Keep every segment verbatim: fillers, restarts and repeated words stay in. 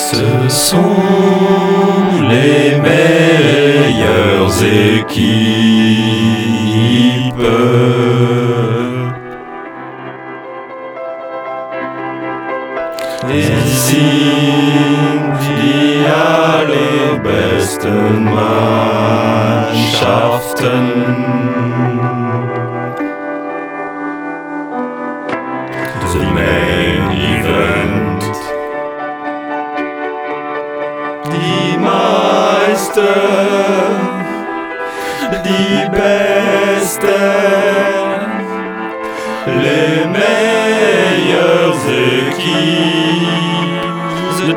Ce sont les meilleures équipes. Wir sind die allerbesten Mannschaften. The main event. Die Meister, die Besten, les meilleures équipes, the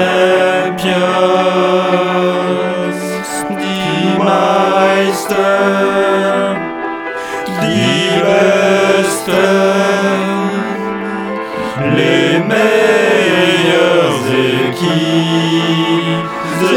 champions, die Meister, die Besten, les meilleures équipes, the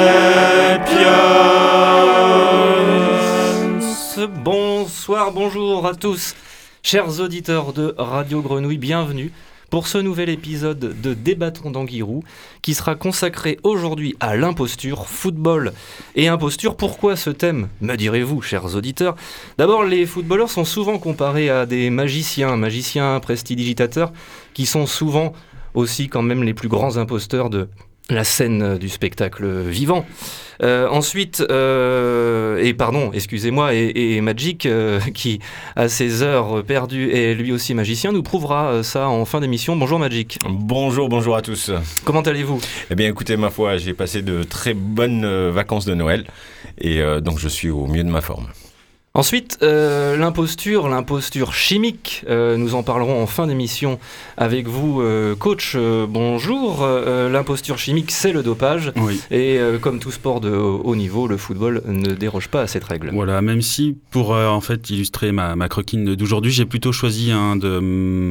champions. Bonsoir, bonjour à tous, chers auditeurs de Radio Grenouille, bienvenue pour ce nouvel épisode de Débattons d'Anguirou qui sera consacré aujourd'hui à l'imposture, football et imposture. Pourquoi ce thème, me direz-vous, chers auditeurs ? D'abord, les footballeurs sont souvent comparés à des magiciens, magiciens prestidigitateurs, qui sont souvent aussi quand même les plus grands imposteurs de la scène du spectacle vivant. Euh, ensuite, euh, et pardon, excusez-moi, et, et Magic, euh, qui à ses heures perdues est lui aussi magicien, nous prouvera ça en fin d'émission. Bonjour Magic. Bonjour, bonjour à tous. Comment allez-vous ? Eh bien écoutez, ma foi, j'ai passé de très bonnes euh, vacances de Noël, et euh, donc je suis au mieux de ma forme. Ensuite, euh, l'imposture, l'imposture chimique, euh, nous en parlerons en fin d'émission avec vous, euh, coach. Euh, bonjour, euh, l'imposture chimique, c'est le dopage. Oui. Et euh, comme tout sport de haut niveau, le football ne déroge pas à cette règle. Voilà, même si pour euh, en fait illustrer ma, ma croquine d'aujourd'hui, j'ai plutôt choisi hein, de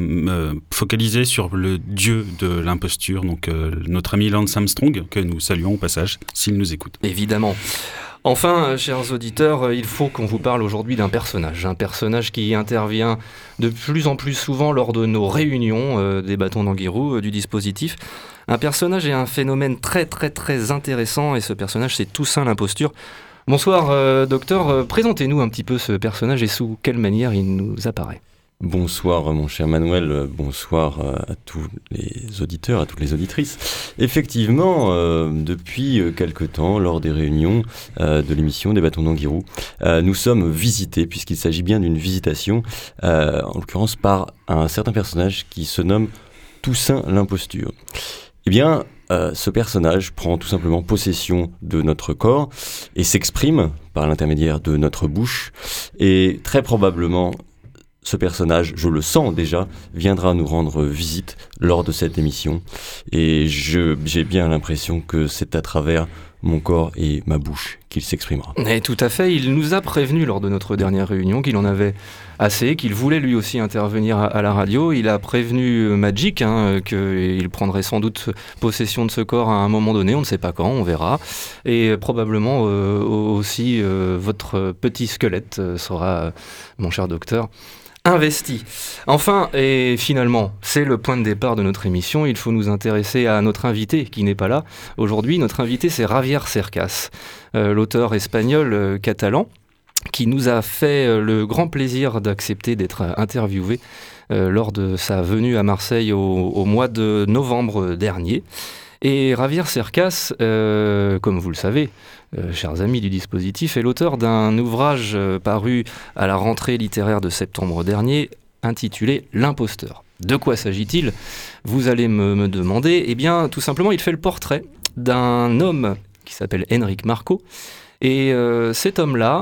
me focaliser sur le dieu de l'imposture, donc euh, notre ami Lance Armstrong, que nous saluons au passage, s'il nous écoute. Évidemment. Enfin, chers auditeurs, il faut qu'on vous parle aujourd'hui d'un personnage, un personnage qui intervient de plus en plus souvent lors de nos réunions euh, des bâtons d'Anguirou, euh, du dispositif. Un personnage et un phénomène très très très intéressant, et ce personnage c'est Toussaint l'imposture. Bonsoir euh, docteur, euh, présentez-nous un petit peu ce personnage et sous quelle manière il nous apparaît. Bonsoir mon cher Manuel, bonsoir à tous les auditeurs, à toutes les auditrices. Effectivement, euh, depuis quelque temps, lors des réunions euh, de l'émission des bâtons d'Anguirou, euh, nous sommes visités, puisqu'il s'agit bien d'une visitation, euh, en l'occurrence par un certain personnage qui se nomme Toussaint l'imposture. Eh bien, euh, ce personnage prend tout simplement possession de notre corps et s'exprime par l'intermédiaire de notre bouche, et très probablement ce personnage, je le sens déjà, viendra nous rendre visite lors de cette émission. Et je, j'ai bien l'impression que c'est à travers mon corps et ma bouche qu'il s'exprimera. Et tout à fait, il nous a prévenu lors de notre dernière réunion qu'il en avait assez, qu'il voulait lui aussi intervenir à, à la radio. Il a prévenu Magic hein, qu'il prendrait sans doute possession de ce corps à un moment donné, on ne sait pas quand, on verra. Et probablement euh, aussi euh, votre petit squelette sera, euh, mon cher docteur, investi. Enfin, et finalement, c'est le point de départ de notre émission. Il faut nous intéresser à notre invité qui n'est pas là. Aujourd'hui, notre invité, c'est Javier Cercas, euh, l'auteur espagnol euh, catalan, qui nous a fait euh, le grand plaisir d'accepter d'être interviewé euh, lors de sa venue à Marseille au, au mois de novembre dernier. Et Javier Cercas, euh, comme vous le savez, euh, chers amis du dispositif, est l'auteur d'un ouvrage euh, paru à la rentrée littéraire de septembre dernier, intitulé « L'imposteur ». De quoi s'agit-il ? Vous allez me, me demander. Eh bien, tout simplement, il fait le portrait d'un homme qui s'appelle Enric Marco. Et euh, cet homme-là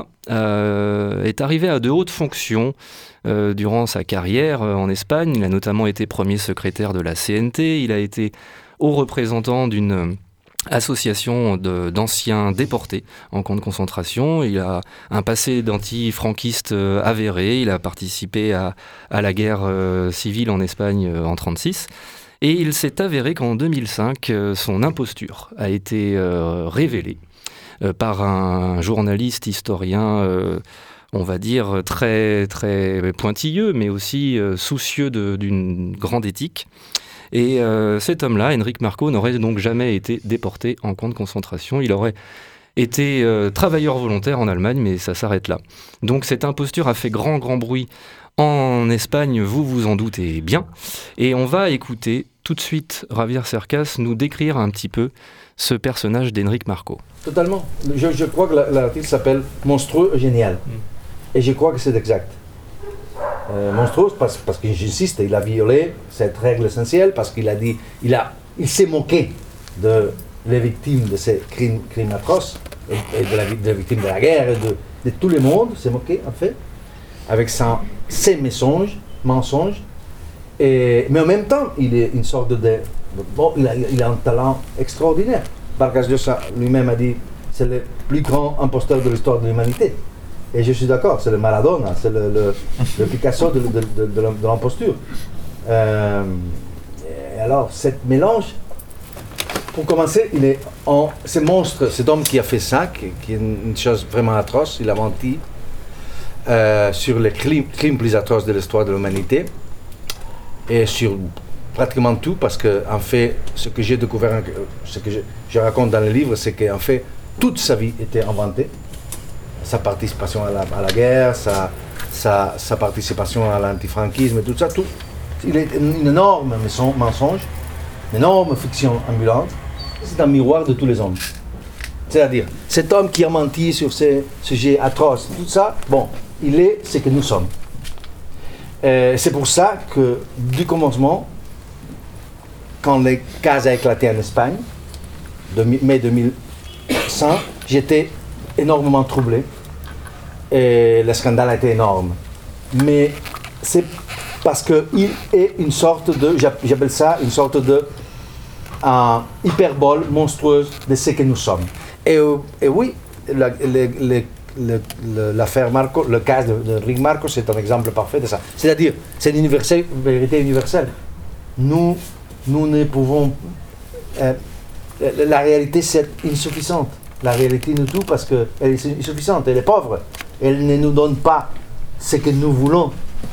euh, est arrivé à de hautes fonctions euh, durant sa carrière euh, en Espagne. Il a notamment été premier secrétaire de la C N T. Il a été haut représentant d'une association de, d'anciens déportés en camp de concentration. Il a un passé d'anti-franquiste euh, avéré. Il a participé à, à la guerre euh, civile en Espagne euh, en trente-six. Et il s'est avéré qu'en deux mille cinq, euh, son imposture a été euh, révélée euh, par un journaliste historien euh, on va dire, très, très pointilleux, mais aussi euh, soucieux de, d'une grande éthique. Et euh, cet homme-là, Henrik Marco, n'aurait donc jamais été déporté en camp de concentration. Il aurait été euh, travailleur volontaire en Allemagne, mais ça s'arrête là. Donc cette imposture a fait grand, grand bruit en Espagne, vous vous en doutez bien. Et on va écouter tout de suite Javier Cercas nous décrire un petit peu ce personnage d'Henrik Marco. Totalement. Je, je crois que la- l'article s'appelle Monstrueux génial. Et je crois que c'est exact. Euh, monstrueux parce, parce que j'insiste, il a violé cette règle essentielle, parce qu'il a dit, il, a, il s'est moqué de les victimes de ces crimes, crimes atroces, et, et de, la, vi- des victimes de la guerre, et de, de tout le monde, s'est moqué en fait, avec son, ses mensonges, mensonges. Et, mais en même temps, il est une sorte de... de- bon, il a, il a un talent extraordinaire. Vargas Llosa lui-même a dit, c'est le plus grand imposteur de l'histoire de l'humanité. Et je suis d'accord, c'est le Maradona, c'est le, le, le Picasso de, de, de, de l'im- de l'imposture. Euh, et alors, ce mélange, pour commencer, il est en, ce monstre, cet homme qui a fait ça, qui, qui est une, une chose vraiment atroce, il a menti euh, sur les crimes, crimes plus atroces de l'histoire de l'humanité, et sur pratiquement tout, parce que en fait, ce que j'ai découvert, ce que je, je raconte dans le livre, c'est qu'en fait, toute sa vie était inventée. Sa participation à la, à la guerre, sa, sa, sa participation à l'antifranquisme, tout ça, tout. Il est une énorme maison- mensonge, une énorme fiction ambulante. C'est un miroir de tous les hommes. C'est-à-dire, cet homme qui a menti sur ces sujets atroces, tout ça, bon, il est ce que nous sommes. Euh, c'est pour ça que, du commencement, quand les cas a éclaté en Espagne, de mi- mai deux mille cent, j'étais énormément troublé. Et le scandale a été énorme. Mais c'est parce qu'il est une sorte de, j'app- j'appelle ça une sorte de euh, hyperbole monstrueuse de ce que nous sommes. Et, euh, et oui, la- le- le- le- le- l'affaire Marco, le cas de, de Rick Marco, c'est un exemple parfait de ça. C'est-à-dire, c'est une universelle- vérité universelle. Nous, nous ne pouvons... euh, la, la réalité, c'est insuffisante. La réalité nous tout parce qu'elle est insuffisante, elle est pauvre. Elle ne nous donne pas ce que nous voulons.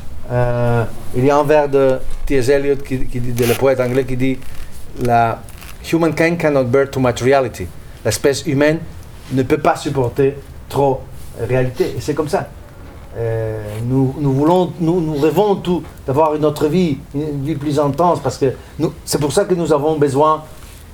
Euh, il y a un vers de T S Eliot, qui, qui dit, de le poète anglais, qui dit la humankind cannot bear too much reality. L'espèce humaine ne peut pas supporter trop réalité. Et c'est comme ça. Euh, nous, nous voulons, nous, nous rêvons tout d'avoir une autre vie, une vie plus intense, parce que nous, c'est pour ça que nous avons besoin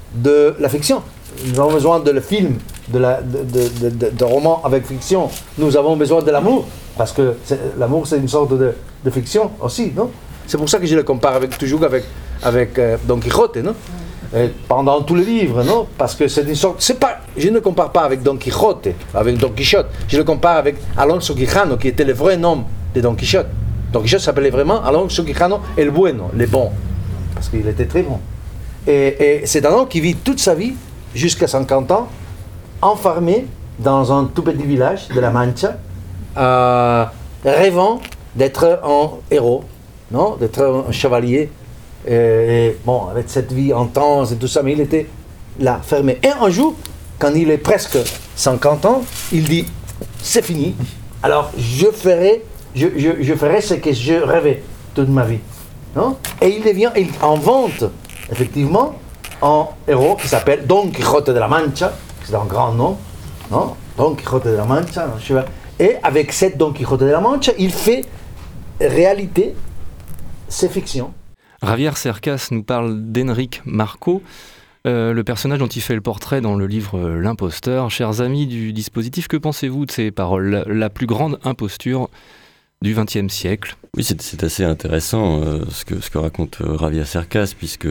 de la fiction. Nous avons besoin de le film, de, la, de, de, de, de roman avec fiction. Nous avons besoin de l'amour, parce que c'est, l'amour c'est une sorte de, de fiction aussi, non? C'est pour ça que je le compare avec, toujours avec, avec euh, Don Quixote, non? Et pendant tout le livre, non? Parce que c'est une sorte... C'est pas, je ne le compare pas avec Don Quixote, avec Don Quichotte. Je le compare avec Alonso Quijano, qui était le vrai nom de Don Quichotte. Don Quichotte s'appelait vraiment Alonso Quijano el Bueno, le bon, parce qu'il était très bon. Et, et c'est un homme qui vit toute sa vie, jusqu'à cinquante ans, enfermé dans un tout petit village de la Mancha, euh, rêvant d'être un héros, non? D'être un chevalier. Et, et bon, avec cette vie intense et tout ça, mais il était là, fermé. Et un jour, quand il est presque cinquante ans, il dit, c'est fini, alors je ferai, je, je, je ferai ce que je rêvais toute ma vie. Non? Et il devient, il invente, effectivement, un héros qui s'appelle Don Quixote de la Mancha, c'est un grand nom, non? Don Quixote de la Mancha, un cheval. Et avec cette Don Quixote de la Mancha, il fait réalité ses fictions. Javier Cercas nous parle d'Henrik Marco, euh, le personnage dont il fait le portrait dans le livre euh, L'Imposteur. Chers amis du dispositif, que pensez-vous de ces paroles? La, la plus grande imposture du vingtième siècle. Oui, c'est, c'est assez intéressant euh, ce, que, ce que raconte euh, Javier Cercas, puisque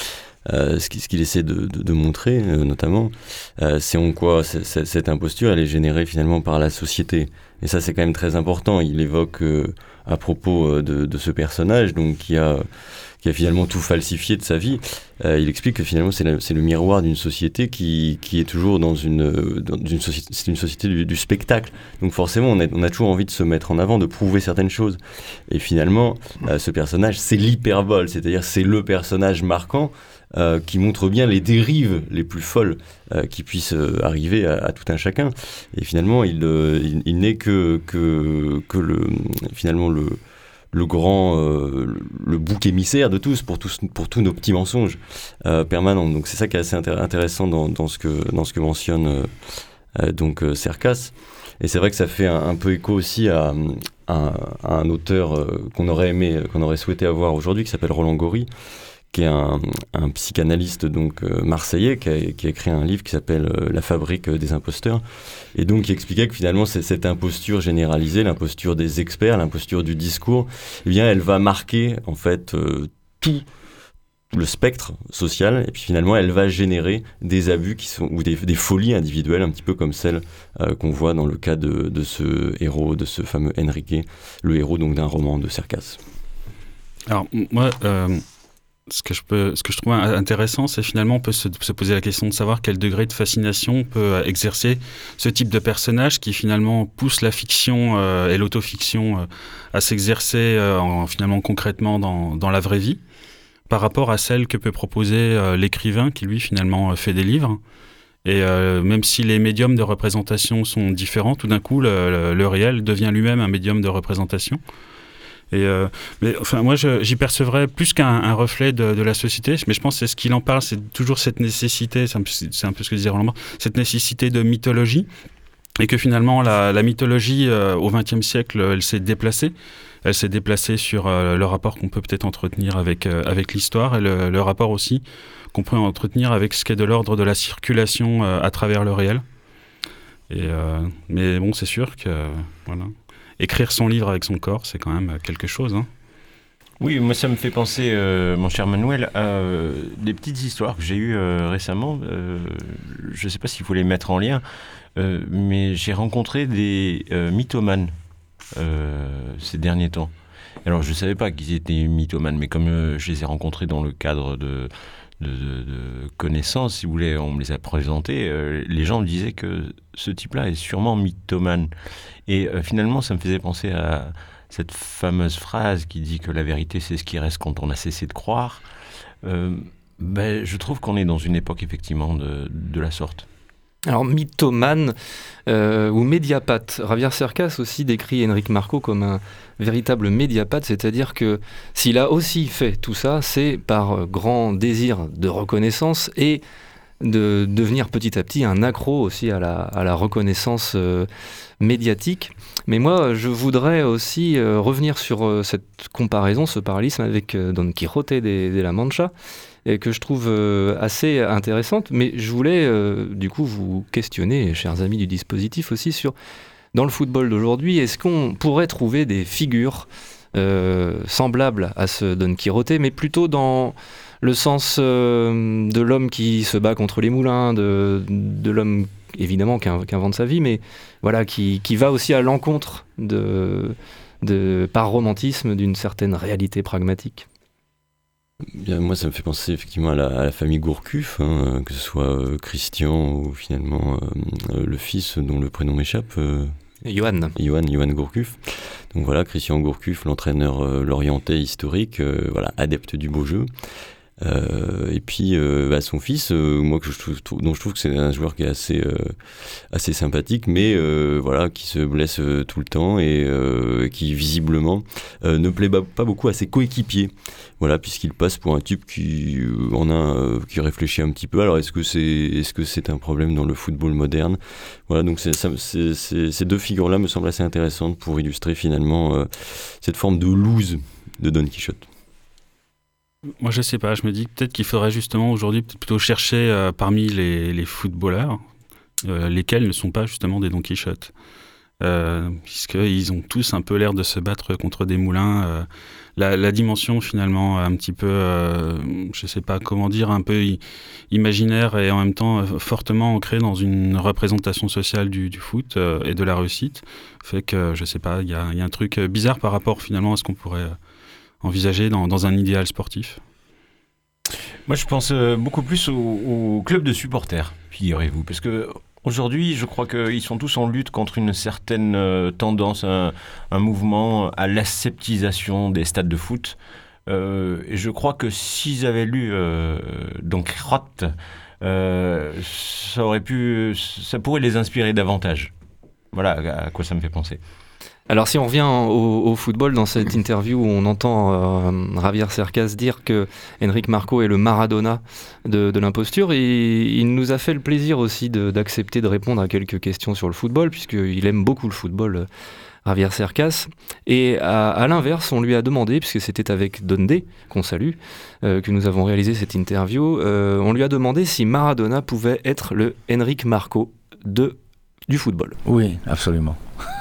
euh, ce, qu'il, ce qu'il essaie de, de, de montrer, euh, notamment, euh, c'est en quoi c'est, c'est, cette imposture, elle est générée finalement par la société. Et ça, c'est quand même très important. Il évoque euh, à propos euh, de, de ce personnage, donc qui a qui a finalement tout falsifié de sa vie, euh, il explique que finalement c'est, la, c'est le miroir d'une société qui, qui est toujours dans une, dans une société, c'est une société du, du spectacle. Donc forcément, on a, on a toujours envie de se mettre en avant, de prouver certaines choses. Et finalement, euh, ce personnage, c'est l'hyperbole, c'est-à-dire c'est le personnage marquant euh, qui montre bien les dérives les plus folles euh, qui puissent euh, arriver à, à tout un chacun. Et finalement, il, euh, il, il n'est que, que, que le, finalement le le grand, euh, le bouc émissaire de tous pour tous, pour tous nos petits mensonges euh, permanents. Donc c'est ça qui est assez intér- intéressant dans, dans ce que dans ce que mentionne euh, euh, donc euh, Cercas. Et c'est vrai que ça fait un, un peu écho aussi à, à, à un auteur euh, qu'on aurait aimé, qu'on aurait souhaité avoir aujourd'hui, qui s'appelle Roland Gori, qui est un, un psychanalyste donc euh, marseillais, qui a, qui a écrit un livre qui s'appelle euh, La fabrique des imposteurs, et donc qui expliquait que finalement c'est cette imposture généralisée, l'imposture des experts, l'imposture du discours, eh bien elle va marquer en fait euh, tout le spectre social, et puis finalement elle va générer des abus qui sont, ou des, des folies individuelles, un petit peu comme celle euh, qu'on voit dans le cas de, de ce héros, de ce fameux Enrique, le héros donc d'un roman de Cercas. Alors moi, euh, ce que je peux, ce que je trouve intéressant, c'est finalement on peut se, se poser la question de savoir quel degré de fascination peut exercer ce type de personnage qui finalement pousse la fiction euh, et l'autofiction euh, à s'exercer euh, en, finalement concrètement dans, dans la vraie vie, par rapport à celle que peut proposer euh, l'écrivain qui, lui, finalement, euh, fait des livres. Et euh, même si les médiums de représentation sont différents, tout d'un coup, le, le, le réel devient lui-même un médium de représentation. Et euh, mais, enfin, moi, je, j'y percevrais plus qu'un un reflet de, de la société, mais je pense que c'est ce qu'il en parle, c'est toujours cette nécessité, c'est un peu, c'est un peu ce que disait Roland Barthes, cette nécessité de mythologie, et que finalement, la, la mythologie, euh, au vingtième siècle, elle s'est déplacée. Elle s'est déplacée sur euh, le rapport qu'on peut peut-être entretenir avec, euh, avec l'histoire et le, le rapport aussi qu'on peut entretenir avec ce qui est de l'ordre de la circulation euh, à travers le réel. Et, euh, mais bon, c'est sûr que euh, voilà. Écrire son livre avec son corps, c'est quand même quelque chose. Hein. Oui, moi ça me fait penser, euh, mon cher Manuel, à euh, des petites histoires que j'ai eues euh, récemment. Euh, je ne sais pas s'il faut les mettre en lien, euh, mais j'ai rencontré des euh, mythomanes. Euh, ces derniers temps. Alors je ne savais pas qu'ils étaient mythomanes, mais comme euh, je les ai rencontrés dans le cadre de, de, de, de connaissances, si vous voulez, on me les a présentés, euh, les gens me disaient que ce type-là est sûrement mythomane. Et euh, finalement, ça me faisait penser à cette fameuse phrase qui dit que la vérité, c'est ce qui reste quand on a cessé de croire. Euh, ben, je trouve qu'on est dans une époque, effectivement, de, de la sorte. Alors, mythomane euh, ou médiapathe. Javier Cercas aussi décrit Enrique Marco comme un véritable médiapathe, c'est-à-dire que s'il a aussi fait tout ça, c'est par grand désir de reconnaissance et de devenir petit à petit un accro aussi à la, à la reconnaissance euh, médiatique. Mais moi, je voudrais aussi euh, revenir sur euh, cette comparaison, ce parallélisme avec euh, Don Quijote de, de la Mancha, et que je trouve euh, assez intéressante. Mais je voulais euh, du coup vous questionner, chers amis du dispositif, aussi sur, dans le football d'aujourd'hui, est-ce qu'on pourrait trouver des figures euh, semblables à ce Don Quijote, mais plutôt dans le sens euh, de l'homme qui se bat contre les moulins, de, de l'homme évidemment qui, qui invente sa vie, mais voilà, qui, qui va aussi à l'encontre de, de, par romantisme d'une certaine réalité pragmatique. Bien, moi, ça me fait penser effectivement à la, à la famille Gourcuff, hein, que ce soit euh, Christian ou finalement euh, le fils dont le prénom m'échappe. Euh, Johan. Johan, Johan Gourcuff. Donc voilà, Christian Gourcuff, l'entraîneur euh, lorientais historique, euh, voilà, adepte du beau jeu. Euh, et puis euh, bah, son fils, euh, moi que je trouve, dont je trouve que c'est un joueur qui est assez euh, assez sympathique, mais euh, voilà, qui se blesse euh, tout le temps et euh, qui visiblement euh, ne plaît pas, pas beaucoup à ses coéquipiers. Voilà, puisqu'il passe pour un type qui euh, en a euh, qui réfléchit un petit peu. Alors est-ce que c'est est-ce que c'est un problème dans le football moderne? Voilà, donc c'est, ça, c'est, c'est, ces deux figures-là me semblent assez intéressantes pour illustrer finalement euh, cette forme de loose de Don Quichotte. Moi, je sais pas. Je me dis peut-être qu'il faudrait justement aujourd'hui plutôt chercher euh, parmi les, les footballeurs euh, lesquels ne sont pas justement des Don Quichotte. Euh, puisqu'ils ont tous un peu l'air de se battre contre des moulins. Euh, la, la dimension finalement un petit peu, euh, je sais pas comment dire, un peu i- imaginaire et en même temps euh, fortement ancrée dans une représentation sociale du, du foot euh, et de la réussite, fait que je sais pas, il y a, y a un truc bizarre par rapport finalement à ce qu'on pourrait euh, envisager dans, dans un idéal sportif. Moi, je pense euh, beaucoup plus au, au club de supporters, figurez-vous, parce que aujourd'hui, je crois qu'ils sont tous en lutte contre une certaine euh, tendance, un, un mouvement à l'aseptisation des stades de foot. Euh, et je crois que s'ils avaient lu euh, Don Quijote, euh, ça aurait pu, ça pourrait les inspirer davantage. Voilà à quoi ça me fait penser. Alors si on revient au, au football, dans cette interview où on entend euh, Javier Cercas dire que Enric Marco est le Maradona de, de l'imposture, et il nous a fait le plaisir aussi de, d'accepter de répondre à quelques questions sur le football, puisqu'il aime beaucoup le football, euh, Javier Cercas. Et à, à l'inverse, on lui a demandé, puisque c'était avec Donde, qu'on salue, euh, que nous avons réalisé cette interview, euh, on lui a demandé si Maradona pouvait être le Enric Marco de, du football. Oui, absolument.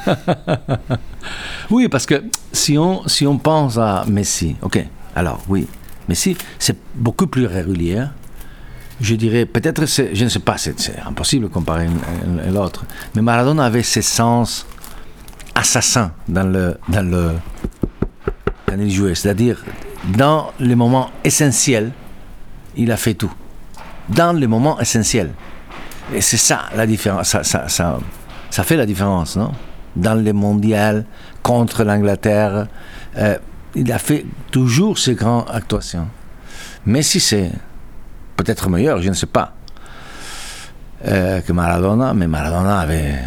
Oui, parce que si on, si on pense à Messi, ok, alors oui, Messi, c'est beaucoup plus régulier. Je dirais, peut-être, c'est, je ne sais pas, c'est, c'est impossible de comparer une, une, l'autre, mais Maradona avait ses sens assassins dans le, dans le, quand il jouait, c'est-à-dire, dans les moments essentiels, il a fait tout. Dans les moments essentiels. Et c'est ça la différence, ça, ça, ça, ça fait la différence, non? Dans les mondiales, contre l'Angleterre, euh, il a fait toujours ces grandes actuations. Mais si c'est peut-être meilleur, je ne sais pas, euh, que Maradona, mais Maradona avait...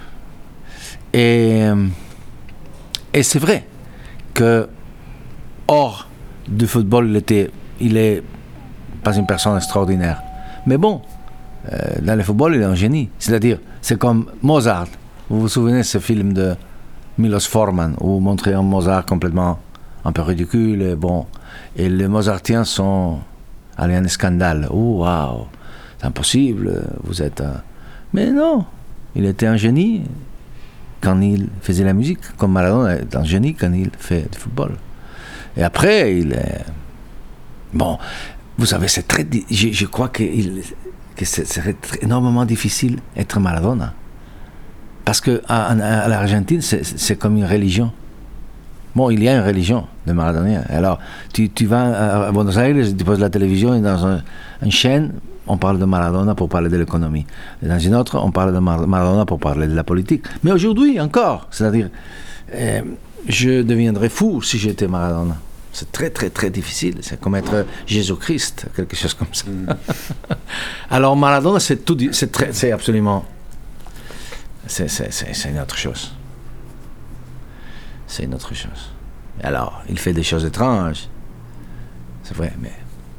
Et, et c'est vrai que hors du football, il était, il est pas une personne extraordinaire. Mais bon, euh, dans le football, il est un génie. C'est-à-dire, c'est comme Mozart. Vous vous souvenez de ce film de Milos Forman où montrait un Mozart complètement un peu ridicule et bon. Et les Mozartiens sont allés en scandale. Oh, waouh, c'est impossible, vous êtes un... Mais non, il était un génie quand il faisait la musique, comme Maradona est un génie quand il fait du football. Et après, il est... Bon, vous savez, c'est très... Je, je crois que, il, que ce serait très, énormément difficile d'être Maradona. Parce qu'à à, à l'Argentine, c'est, c'est comme une religion. Bon, il y a une religion de Maradona. Alors, tu, tu vas à Buenos Aires, tu poses la télévision et dans un, une chaîne, on parle de Maradona pour parler de l'économie. Et dans une autre, on parle de Mar- Maradona pour parler de la politique. Mais aujourd'hui, encore, c'est-à-dire, euh, je deviendrais fou si j'étais Maradona. C'est très, très, très difficile. C'est comme être Jésus-Christ, quelque chose comme ça. Mm. Alors, Maradona, c'est, tout, c'est, très, c'est absolument... C'est, c'est, c'est, c'est une autre chose. C'est une autre chose. Alors, il fait des choses étranges. C'est vrai, mais...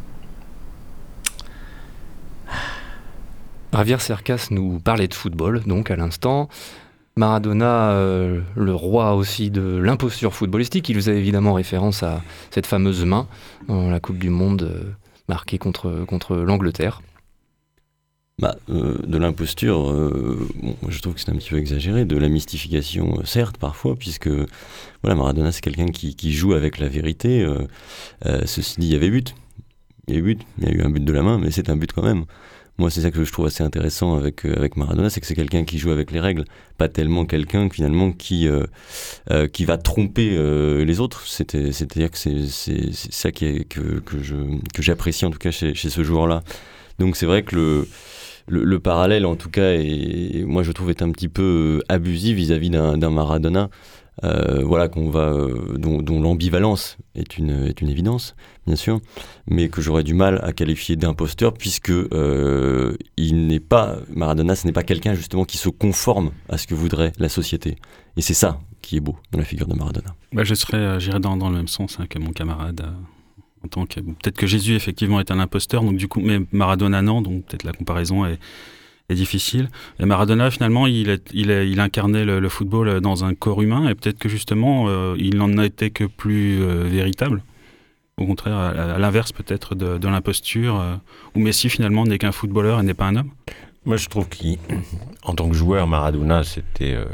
Javier Cercas nous parlait de football, donc à l'instant. Maradona, euh, le roi aussi de l'imposture footballistique, il faisait évidemment référence à cette fameuse main dans la Coupe du Monde euh, marquée contre, contre l'Angleterre. Bah, euh, de l'imposture, euh, bon, je trouve que c'est un petit peu exagéré, de la mystification, euh, certes, parfois, puisque voilà, Maradona, c'est quelqu'un qui, qui joue avec la vérité. Euh, euh, ceci dit, il y avait but. Il y a eu but, il y a eu un but de la main, mais c'est un but quand même. Moi, c'est ça que je trouve assez intéressant avec, euh, avec Maradona, c'est que c'est quelqu'un qui joue avec les règles, pas tellement quelqu'un finalement qui, euh, euh, qui va tromper euh, les autres. C'était, c'est-à-dire que c'est, c'est, c'est ça qui est, que, que, je, que j'apprécie en tout cas chez, chez ce joueur-là. Donc c'est vrai que le... Le, le parallèle, en tout cas, est, moi je trouve est un petit peu abusif vis-à-vis d'un, d'un Maradona, euh, voilà, qu'on va, euh, dont, dont l'ambivalence est une, est une évidence, bien sûr, mais que j'aurais du mal à qualifier d'imposteur, puisque euh, il n'est pas, Maradona, ce n'est pas quelqu'un justement qui se conforme à ce que voudrait la société. Et c'est ça qui est beau dans la figure de Maradona. Bah, je serais, euh, j'irais dans, dans le même sens hein, que mon camarade. Euh... En tant que, peut-être que Jésus effectivement est un imposteur, donc du coup, mais Maradona non, donc peut-être la comparaison est, est difficile. Et Maradona finalement, il, est, il, est, il incarnait le, le football dans un corps humain, et peut-être que justement, euh, il n'en a été que plus euh, véritable. Au contraire, à, à l'inverse peut-être de, de l'imposture, euh, où Messi finalement n'est qu'un footballeur et n'est pas un homme. Moi, je trouve qu'en tant que joueur, Maradona, c'était euh,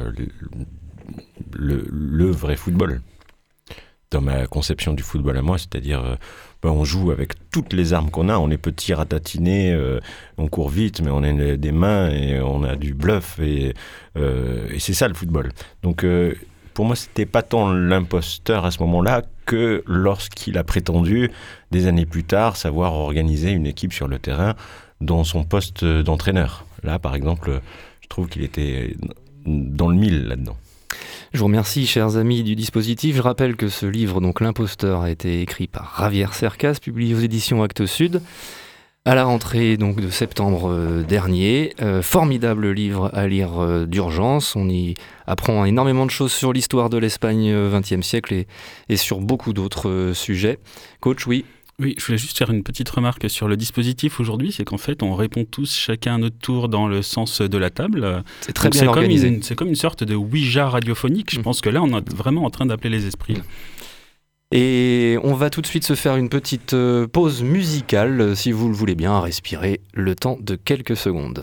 le, le, le vrai football. Dans ma conception du football à moi, c'est-à-dire euh, ben on joue avec toutes les armes qu'on a, on est petit, ratatiné, euh, on court vite, mais on a des mains et on a du bluff, et, euh, et c'est ça le football. Donc euh, pour moi, c'était pas tant l'imposteur à ce moment-là que lorsqu'il a prétendu, des années plus tard, savoir organiser une équipe sur le terrain dans son poste d'entraîneur. Là, par exemple, je trouve qu'il était dans le mille là-dedans. Je vous remercie, chers amis du dispositif. Je rappelle que ce livre, donc L'Imposteur, a été écrit par Javier Cercas, publié aux éditions Actes Sud. à la rentrée donc de septembre euh, dernier. Euh, formidable livre à lire euh, d'urgence. On y apprend énormément de choses sur l'histoire de l'Espagne vingtième siècle et, et sur beaucoup d'autres euh, sujets. Coach, oui. Oui, je voulais juste faire une petite remarque sur le dispositif aujourd'hui, c'est qu'en fait, on répond tous chacun à notre tour dans le sens de la table. C'est très Donc, bien c'est organisé. Comme une, c'est comme une sorte de Ouija radiophonique. Je Mmh. pense que là, on est vraiment en train d'appeler les esprits. Là. Et on va tout de suite se faire une petite euh, pause musicale, euh, si vous le voulez bien, à respirer le temps de quelques secondes.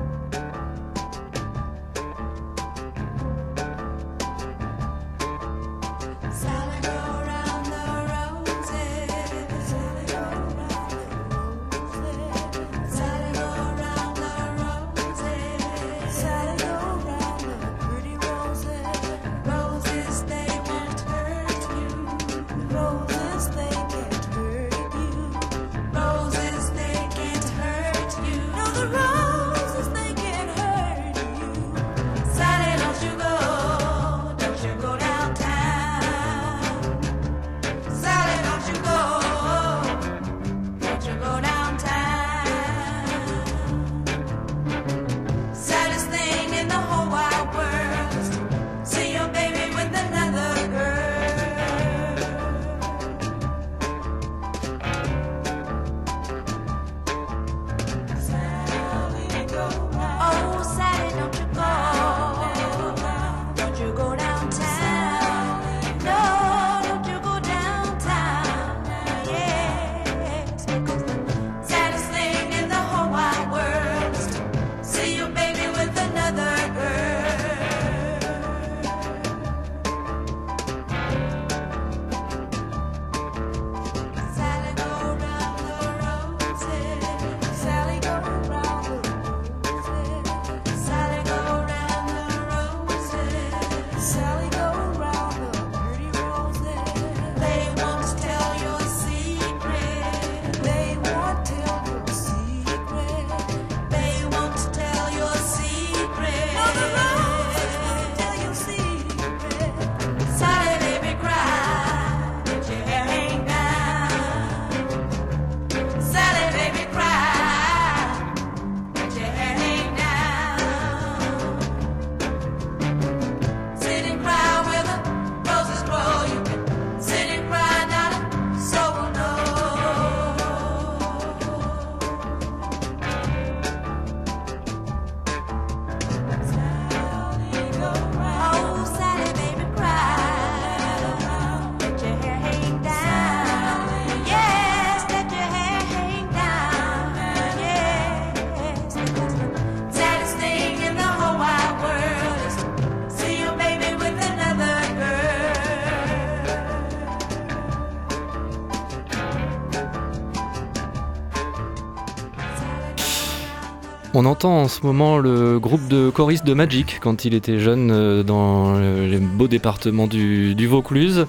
On entend en ce moment le groupe de choristes de Magic quand il était jeune euh, dans euh, les beaux départements du, du Vaucluse.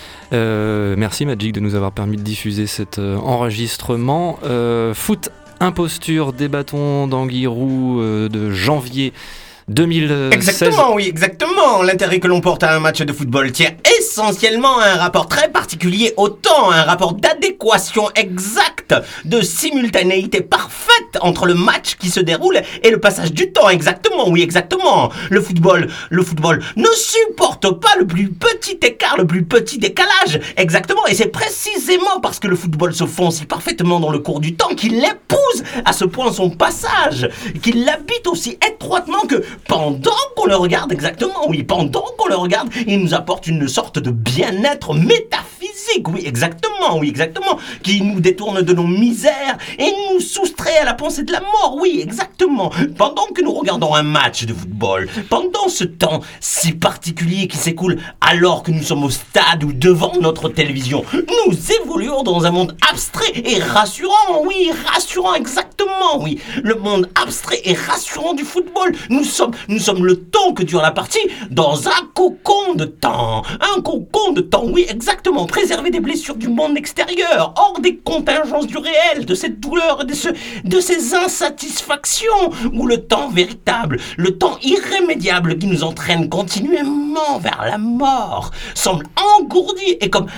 Euh, merci Magic de nous avoir permis de diffuser cet euh, enregistrement. Euh, foot Imposture des bâtons d'Anguirou euh, de janvier deux mille seize. Exactement, oui, exactement. L'intérêt que l'on porte à un match de football tient essentiellement à un rapport très particulier au temps, un rapport d'adéquation exacte, de simultanéité parfaite entre le match qui se déroule et le passage du temps. Exactement, oui, exactement. Le football, le football ne supporte pas le plus petit écart, le plus petit décalage. Exactement, et c'est précisément parce que le football se fond si parfaitement dans le cours du temps qu'il épouse à ce point son passage, qu'il l'habite aussi étroitement que pendant qu'on le regarde, exactement, oui, pendant qu'on le regarde, il nous apporte une sorte de bien-être métaphysique, oui, exactement, oui, exactement, qui nous détourne de nos misères et nous soustrait à la pensée de la mort, oui, exactement. Pendant que nous regardons un match de football, pendant ce temps si particulier qui s'écoule alors que nous sommes au stade ou devant notre télévision, nous évoluons dans un monde abstrait et rassurant, oui, rassurant, exactement, oui. Le monde abstrait et rassurant du football, nous sommes Nous sommes le temps que dure la partie dans un cocon de temps. Un cocon de temps, oui, exactement. Préservé des blessures du monde extérieur, hors des contingences du réel, de cette douleur et de, ce, de ces insatisfactions, où le temps véritable, le temps irrémédiable qui nous entraîne continuellement vers la mort, semble engourdi et comme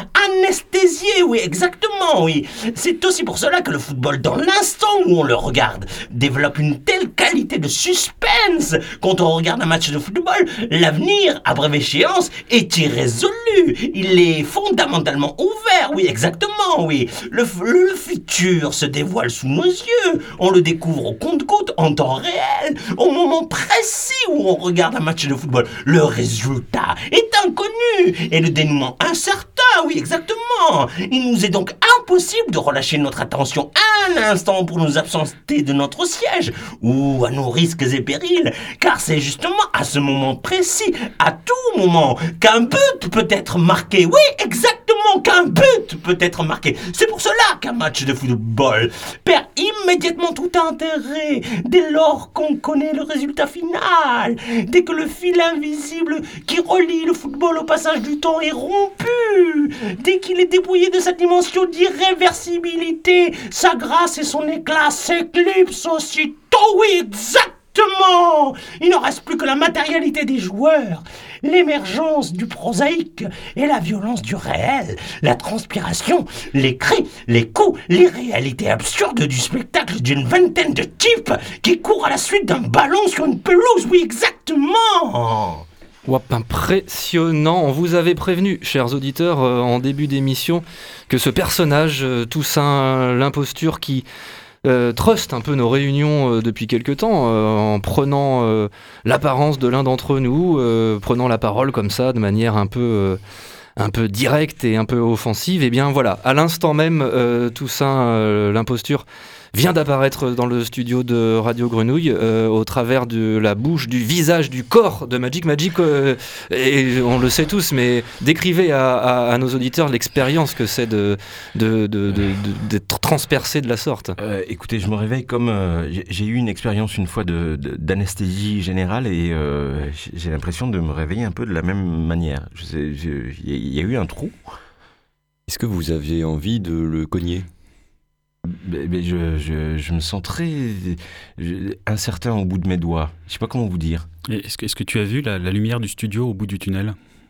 anesthésié, oui, exactement, oui. C'est aussi pour cela que le football, dans l'instant où on le regarde, développe une telle qualité de suspense. Quand on regarde un match de football, l'avenir, à brève échéance, est irrésolu. Il est fondamentalement ouvert, oui, exactement, oui. Le, le futur se dévoile sous nos yeux. On le découvre au compte-gouttes, en temps réel, au moment précis où on regarde un match de football. Le résultat est inconnu et le dénouement incertain, oui, exactement. Il nous est donc impossible de relâcher notre attention un instant pour nous absenter de notre siège ou à nos risques et périls, car c'est justement à ce moment précis, à tout moment, qu'un but peut être marqué. Oui, exactement, qu'un but peut être marqué. C'est pour cela qu'un match de football perd immédiatement tout intérêt dès lors qu'on connaît le résultat final, dès que le fil invisible qui relie le football au passage du temps est rompu, dès qu'il est dépouillé de sa dimension d'irréversibilité, sa grâce et son éclat s'éclipsent aussitôt. Oui, exactement. Il ne reste plus que la matérialité des joueurs, l'émergence du prosaïque et la violence du réel, la transpiration, les cris, les coups, l'irréalité absurde du spectacle d'une vingtaine de types qui courent à la suite d'un ballon sur une pelouse. Oui, exactement. Wap, impressionnant. On vous avait prévenu, chers auditeurs, euh, en début d'émission, que ce personnage, euh, Toussaint l'imposture, qui euh, truste un peu nos réunions euh, depuis quelque temps, euh, en prenant euh, l'apparence de l'un d'entre nous, euh, prenant la parole comme ça, de manière un peu... Euh, un peu directe et un peu offensive, et bien voilà, à l'instant même, euh, Toussaint euh, l'imposture vient d'apparaître dans le studio de Radio Grenouille euh, au travers de la bouche, du visage, du corps de Magic. Magic, euh, et on le sait tous, mais décrivez à, à, à nos auditeurs l'expérience que c'est de, de, de, de, de, d'être transpercé de la sorte. Euh, écoutez, je me réveille comme... Euh, j'ai, j'ai eu une expérience une fois de, de, d'anesthésie générale et euh, j'ai l'impression de me réveiller un peu de la même manière. Je sais, il y a eu un trou. Est-ce que vous aviez envie de le cogner ? Mais, mais je, je, je me sens très je, incertain au bout de mes doigts. Je sais pas comment vous dire. Et est-ce que, est-ce que tu as vu la, la lumière du studio au bout du tunnel ?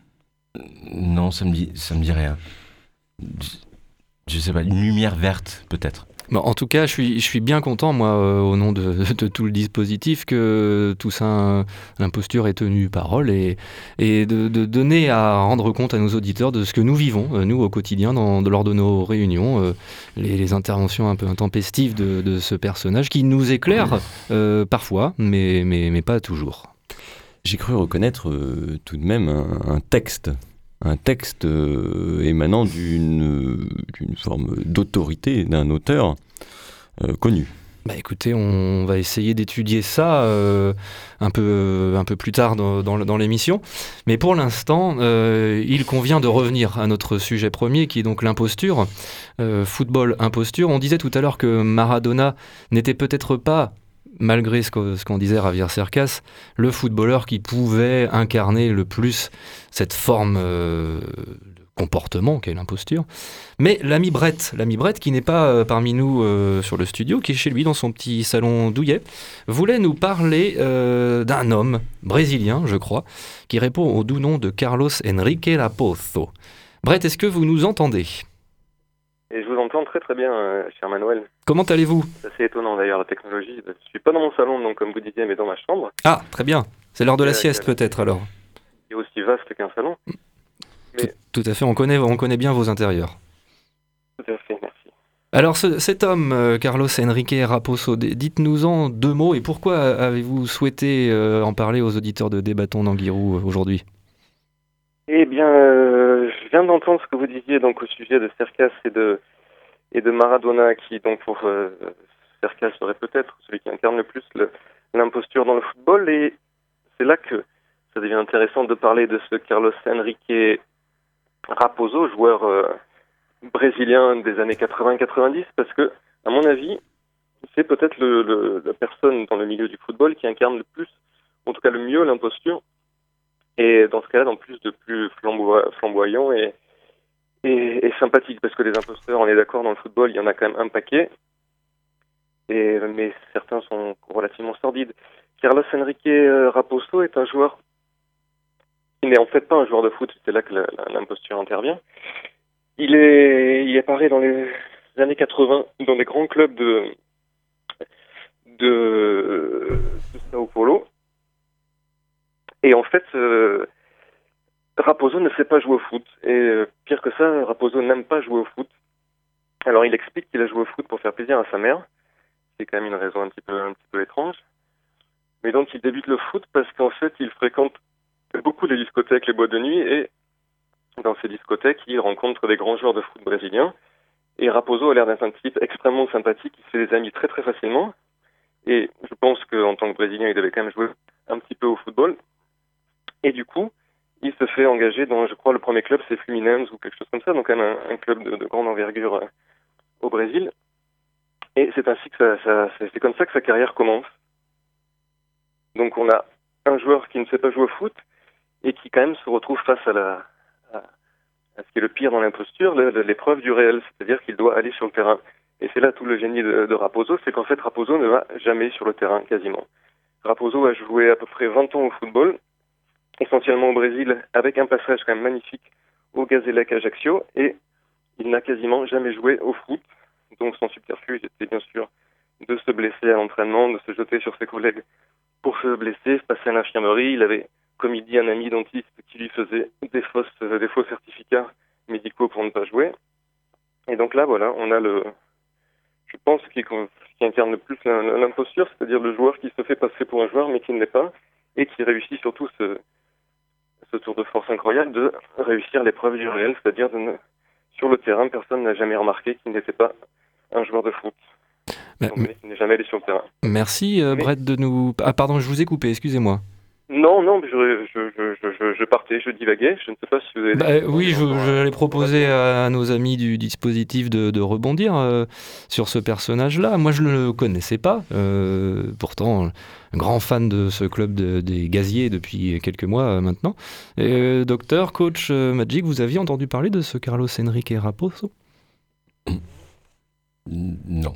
Non, ça me dit, ça me dit rien. Je, je sais pas, une lumière verte peut-être. Bon, en tout cas, je suis, je suis bien content, moi, euh, au nom de, de tout le dispositif, que Toussaint l'imposture ait tenu parole et, et de, de donner à rendre compte à nos auditeurs de ce que nous vivons, euh, nous, au quotidien, dans, de, lors de nos réunions, euh, les, les interventions un peu intempestives de, de ce personnage qui nous éclaire euh, parfois, mais, mais, mais pas toujours. J'ai cru reconnaître euh, tout de même un, un texte. Un texte euh, émanant d'une, d'une forme d'autorité d'un auteur euh, connu. Bah écoutez, on va essayer d'étudier ça euh, un, peu, un peu plus tard dans, dans, dans l'émission. Mais pour l'instant, euh, il convient de revenir à notre sujet premier, qui est donc l'imposture. Euh, football, imposture. On disait tout à l'heure que Maradona n'était peut-être pas, malgré ce, que, ce qu'en disait Javier Cercas, le footballeur qui pouvait incarner le plus cette forme euh, de comportement qu'est l'imposture. Mais l'ami Brett, l'ami Brett qui n'est pas euh, parmi nous euh, sur le studio, qui est chez lui dans son petit salon douillet, voulait nous parler euh, d'un homme brésilien, je crois, qui répond au doux nom de Carlos Henrique Raposo. Brett, est-ce que vous nous entendez ? Et je vous entends très très bien, euh, cher Manuel. Comment allez-vous ? C'est assez étonnant d'ailleurs, la technologie. Je suis pas dans mon salon, donc comme vous disiez, mais dans ma chambre. Ah, très bien. C'est l'heure de la Euh, sieste peut-être alors. Qui est aussi vaste qu'un salon. Tout, tout à fait, on connaît, on connaît bien vos intérieurs. Tout à fait, merci. Alors ce, cet homme, euh, Carlos Henrique Raposo, d- dites-nous-en deux mots et pourquoi avez-vous souhaité euh, en parler aux auditeurs de Débattons d'Anguirou euh, aujourd'hui ? Eh bien, euh, je viens d'entendre ce que vous disiez donc au sujet de Cercas et de et de Maradona, qui donc pour euh, Cercas serait peut-être celui qui incarne le plus le, l'imposture dans le football, et c'est là que ça devient intéressant de parler de ce Carlos Henrique Raposo, joueur euh, brésilien des années quatre-vingts quatre-vingt-dix, parce que, à mon avis, c'est peut-être le, le, la personne dans le milieu du football qui incarne le plus, en tout cas le mieux, l'imposture. Et dans ce cas-là, en plus de plus flamboy- flamboyant et, et, et sympathique, parce que les imposteurs, on est d'accord, dans le football, il y en a quand même un paquet, et, mais certains sont relativement sordides. Carlos Henrique Raposo est un joueur qui n'est en fait pas un joueur de foot, c'est là que la, la, l'imposture intervient. il est, il apparaît dans les années quatre-vingts dans des grands clubs de, de, de Sao Paulo. Et en fait, euh, Raposo ne sait pas jouer au foot. Et euh, pire que ça, Raposo n'aime pas jouer au foot. Alors il explique qu'il a joué au foot pour faire plaisir à sa mère. C'est quand même une raison un petit peu, un petit peu étrange. Mais donc il débute le foot parce qu'en fait il fréquente beaucoup les discothèques, les boîtes de nuit, et dans ces discothèques il rencontre des grands joueurs de foot brésiliens. Et Raposo a l'air d'être un type extrêmement sympathique, il se fait des amis très très facilement. Et je pense qu'en tant que Brésilien, il devait quand même jouer un petit peu au football. Et du coup, il se fait engager dans, je crois, le premier club, c'est Fluminense ou quelque chose comme ça, donc un, un club de, de grande envergure euh, au Brésil. Et c'est ainsi que ça, ça, c'est comme ça que sa carrière commence. Donc on a un joueur qui ne sait pas jouer au foot et qui quand même se retrouve face à la à, à ce qui est le pire dans l'imposture, l'épreuve du réel, c'est-à-dire qu'il doit aller sur le terrain. Et c'est là tout le génie de, de Raposo, c'est qu'en fait Raposo ne va jamais sur le terrain, quasiment. Raposo a joué à peu près vingt ans au football, essentiellement au Brésil, avec un passage quand même magnifique au Gazélec Ajaccio, et il n'a quasiment jamais joué au foot. Donc son subterfuge était bien sûr de se blesser à l'entraînement, de se jeter sur ses collègues pour se blesser, se passer à l'infirmerie. Il avait, comme il dit, un ami dentiste qui lui faisait des, fausses, des faux certificats médicaux pour ne pas jouer. Et donc là, voilà, on a le... Je pense qui, qui incarne le plus l'imposture, c'est-à-dire le joueur qui se fait passer pour un joueur mais qui ne l'est pas, et qui réussit surtout ce, ce tour de force incroyable de réussir l'épreuve du réel, c'est-à-dire de ne, sur le terrain, personne n'a jamais remarqué qu'il n'était pas un joueur de foot. Bah, Donc, il n'est jamais allé sur le terrain. Merci euh, mais... Brett de nous... Ah pardon, je vous ai coupé, excusez-moi. Non, non, mais je, je, je, je, je partais, je divaguais, je ne sais pas si vous avez... Bah, oui, je, j'allais proposer à nos amis du dispositif de, de rebondir euh, sur ce personnage-là. Moi, je ne le connaissais pas, euh, pourtant, un grand fan de ce club de, des gaziers depuis quelques mois euh, maintenant. Et, euh, docteur, coach euh, Magic, vous aviez entendu parler de ce Carlos Henrique Raposo ? Non.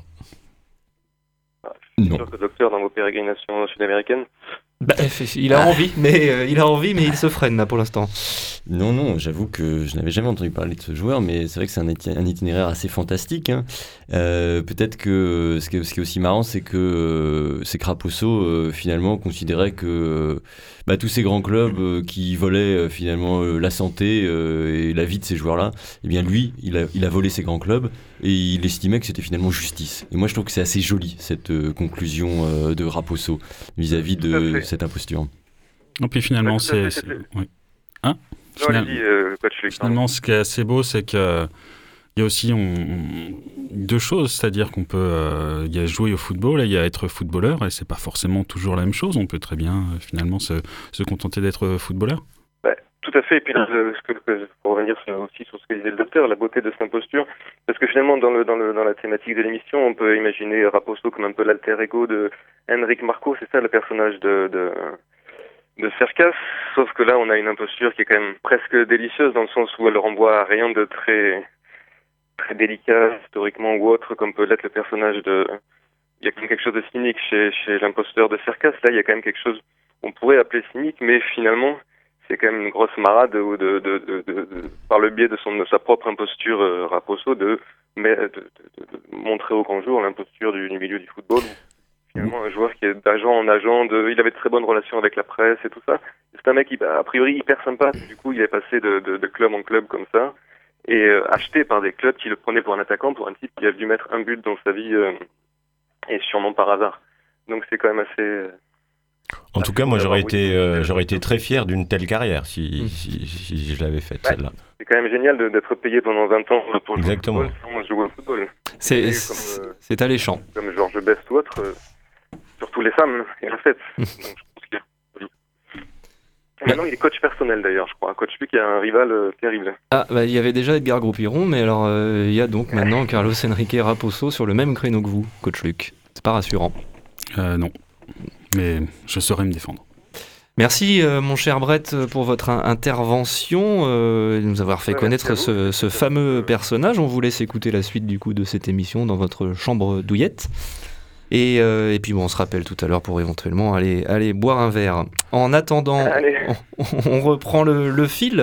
Ah, je suis Non. sûr que docteur, dans vos pérégrinations sud-américaines... Bah, il a envie, mais euh, il a envie, mais il se freine là pour l'instant. Non, non, j'avoue que je n'avais jamais entendu parler de ce joueur, mais c'est vrai que c'est un, iti- un itinéraire assez fantastique. Hein. Euh, peut-être que ce qui, est, ce qui est aussi marrant, c'est que, euh, c'est que Raposo, euh, finalement, considérait que euh, bah, tous ces grands clubs euh, qui volaient euh, finalement euh, la santé euh, et la vie de ces joueurs-là, eh bien lui, il a, il a volé ces grands clubs et il estimait que c'était finalement justice. Et moi, je trouve que c'est assez joli, cette euh, conclusion euh, de Raposo vis-à-vis de cette imposture. Et puis finalement, Ouais, c'est... c'est- c'est- oui. Hein Non, Final- allez-y, euh, coach Luc. Finalement, ce qui est assez beau, c'est que il y a aussi on, on- deux choses, c'est-à-dire qu'on peut euh, il y a jouer au football et il y a être footballeur, et c'est pas forcément toujours la même chose. On peut très bien euh, finalement se, se contenter d'être footballeur. Ouais, tout à fait. Et puis, euh, ce que, que- pour revenir sur- aussi sur ce que disait le docteur, la beauté de cette imposture, parce que finalement, dans, le, dans, le, dans la thématique de l'émission, on peut imaginer Raposo comme un peu l'alter ego de Henrique Marco, c'est ça le personnage de, de, de Cercas, sauf que là, on a une imposture qui est quand même presque délicieuse, dans le sens où elle renvoie à rien de très, très délicat, historiquement ou autre, comme peut l'être le personnage de... Il y a quand même quelque chose de cynique chez, chez l'imposteur de Cercas. Là, il y a quand même quelque chose qu'on pourrait appeler cynique, mais finalement... c'est quand même une grosse marade de, de, de, de, de, de, par le biais de, son, de sa propre imposture euh, Raposo de, mais, de, de, de montrer au grand jour l'imposture du, du milieu du football. Finalement, un joueur qui est d'agent en agent, de, il avait de très bonnes relations avec la presse et tout ça. C'est un mec qui, a priori, hyper sympa. Du coup, il est passé de, de, de club en club comme ça et euh, acheté par des clubs qui le prenaient pour un attaquant, pour un type qui a dû mettre un but dans sa vie euh, et sûrement par hasard. Donc c'est quand même assez... Euh, En tout cas, moi, j'aurais oui. été, euh, j'aurais été très fier d'une telle carrière si, si, si je l'avais faite, Ouais. celle-là. C'est quand même génial de- d'être payé pendant vingt ans pour jouer Exactement. au football sans jouer au football. C'est, Et c'est, comme, euh, c'est alléchant. comme Georges Best ou autre, euh, surtout les femmes et la fête. Donc je pense qu'il y a... oui. Et maintenant, il est coach personnel d'ailleurs, je crois. Coach lui qui a un rival euh, terrible. Ah, bah, il y avait déjà Edgar Groupiron, mais alors euh, il y a donc maintenant Carlos Henrique Raposo sur le même créneau que vous, coach Luc. C'est pas rassurant. Euh, non, mais je saurais me défendre. Merci, euh, mon cher Brett, pour votre in- intervention, euh, et de nous avoir fait Ouais, connaître merci à vous. ce, ce fameux personnage. On vous laisse écouter la suite du coup de cette émission dans votre chambre douillette. Et, euh, et puis bon, on se rappelle tout à l'heure pour éventuellement aller, aller boire un verre. En attendant, on, on reprend le, le fil.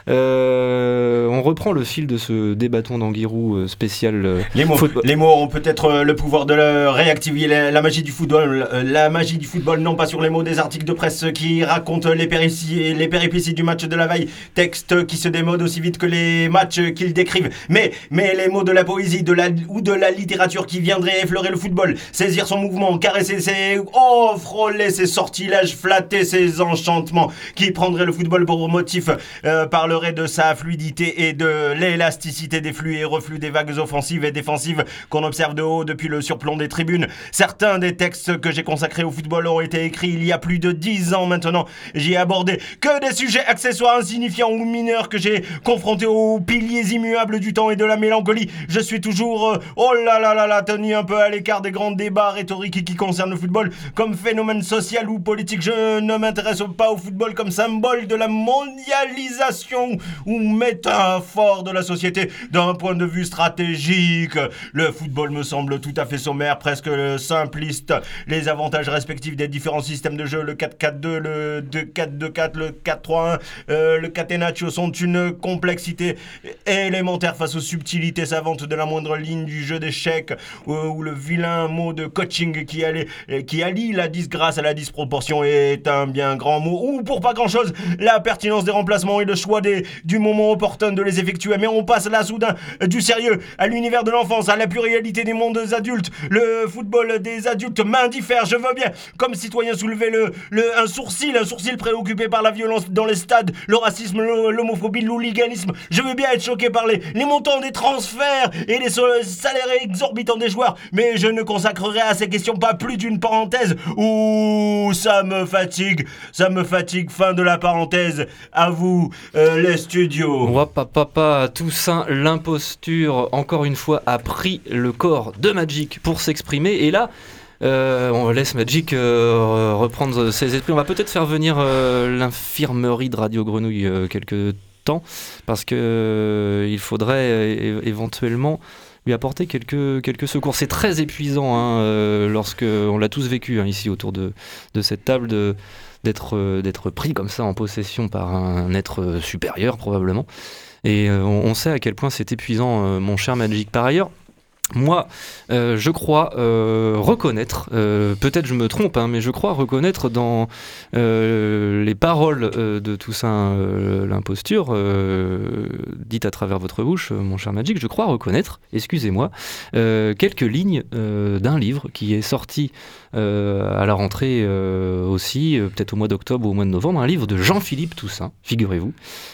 Euh, on reprend le fil de ce débatton d'Anguirou spécial. Euh, les, mots, football. les mots ont peut-être le pouvoir de le réactiver la, la magie du football. La magie du football, non pas sur les mots des articles de presse qui racontent les péripéties, les péripéties du match de la veille, texte qui se démode aussi vite que les matchs qu'ils décrivent, mais, mais les mots de la poésie de la, ou de la littérature qui viendraient effleurer le football, saisir son mouvement, caresser ses... Oh, frôler ses sortilèges, flatter ses enchantements, qui prendraient le football pour motif, euh, parlerait de sa fluidité et de l'élasticité des flux et reflux des vagues offensives et défensives qu'on observe de haut depuis le surplomb des tribunes. Certains des textes que j'ai consacrés au football ont été écrits il y a plus de dix ans maintenant. J'y ai abordé que des sujets accessoires, insignifiants ou mineurs que j'ai confrontés aux piliers immuables du temps et de la mélancolie. Je suis toujours, euh, oh là là là là, tenu un peu à l'écart des grands débats rhétoriques qui concernent le football comme phénomène social ou politique. Je ne m'intéresse pas au football comme symbole de la mondialisation ou métaphore de la société d'un point de vue stratégique. Le football me semble tout à fait sommaire, presque simpliste. Les avantages respectifs des différents systèmes de jeu, le quatre quatre deux, le deux quatre deux quatre, le quatre trois un, euh, le catenaccio sont une complexité élémentaire face aux subtilités savantes de la moindre ligne du jeu d'échecs euh, ou le vilain mot de coaching qui, allait, qui allie la disgrâce à la disproportion est un bien grand mot, ou pour pas grand chose la pertinence des remplacements et le choix des, du moment opportun de les effectuer. Mais on passe là soudain du sérieux à l'univers de l'enfance, à la pluralité des mondes adultes. Le football des adultes m'indiffère. Je veux bien comme citoyen soulever le, le, un sourcil un sourcil préoccupé par la violence dans les stades, le racisme, l'homophobie, l'hooliganisme. Je veux bien être choqué par les, les montants des transferts et les salaires exorbitants des joueurs, mais je ne consacrerai à ces questions pas plus d'une parenthèse. Ouh, ça me fatigue, ça me fatigue. Fin de la parenthèse. À vous, euh, les studios. Papa, papa, Toussaint l'imposture, encore une fois, a pris le corps de Magic pour s'exprimer. Et là, Euh, on laisse Magic euh, reprendre ses esprits. On va peut-être faire venir euh, l'infirmerie de Radio Grenouille euh, quelques temps, parce que euh, il faudrait é- éventuellement lui apporter quelques, quelques secours. C'est très épuisant, hein, euh, lorsque on l'a tous vécu hein, ici autour de, de cette table, de, d'être, euh, d'être pris comme ça en possession par un être supérieur probablement. Et euh, on, on sait à quel point c'est épuisant, euh, mon cher Magic. Par ailleurs, moi, euh, je crois euh, reconnaître, euh, peut-être je me trompe, hein, mais je crois reconnaître dans euh, les paroles euh, de Toussaint euh, l'imposture, euh, dites à travers votre bouche, mon cher Magic, je crois reconnaître, excusez-moi, euh, quelques lignes euh, d'un livre qui est sorti euh, à la rentrée euh, aussi, euh, peut-être au mois d'octobre ou au mois de novembre, un livre de Jean-Philippe Toussaint, figurez-vous,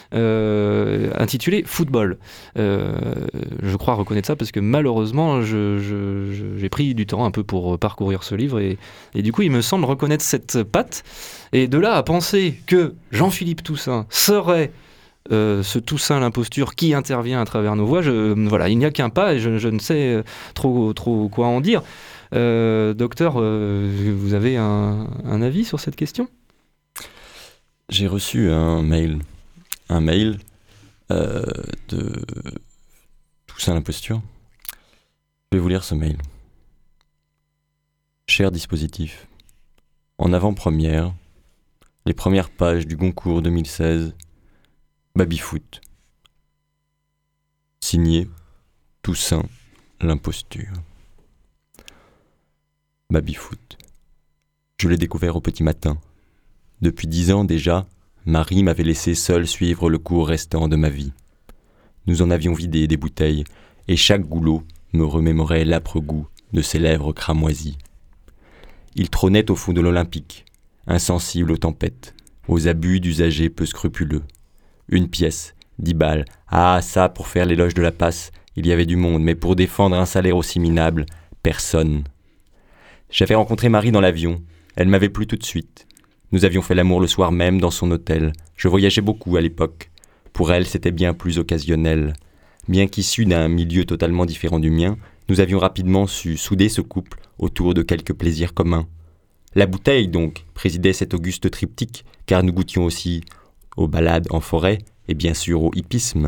euh, intitulé Football. Euh, je crois reconnaître ça parce que malheureusement, Je, je, je, j'ai pris du temps un peu pour parcourir ce livre et, et du coup il me semble reconnaître cette patte, et de là à penser que Jean-Philippe Toussaint serait euh, ce Toussaint l'imposture qui intervient à travers nos voix, je, voilà, il n'y a qu'un pas et je, je ne sais trop, trop quoi en dire. Euh, docteur, euh, vous avez un, un avis sur cette question ? J'ai reçu un mail, un mail euh, de Toussaint l'imposture. Je vais vous lire ce mail. Cher dispositif, en avant-première, les premières pages du Goncourt deux mille seize, Baby-foot. Signé Toussaint l'imposture. Baby-foot. Je l'ai découvert au petit matin. Depuis dix ans déjà, Marie m'avait laissé seule suivre le cours restant de ma vie. Nous en avions vidé des bouteilles, et chaque goulot me remémorait l'âpre goût de ses lèvres cramoisies. Il trônait au fond de l'Olympique, insensible aux tempêtes, aux abus d'usagers peu scrupuleux. Une pièce, dix balles, ah ça, pour faire l'éloge de la passe, il y avait du monde, mais pour défendre un salaire aussi minable, personne. J'avais rencontré Marie dans l'avion, elle m'avait plu tout de suite. Nous avions fait l'amour le soir même dans son hôtel. Je voyageais beaucoup à l'époque. Pour elle, c'était bien plus occasionnel. Bien qu'issus d'un milieu totalement différent du mien, nous avions rapidement su souder ce couple autour de quelques plaisirs communs. La bouteille, donc, présidait cet auguste triptyque, car nous goûtions aussi aux balades en forêt et bien sûr au hippisme.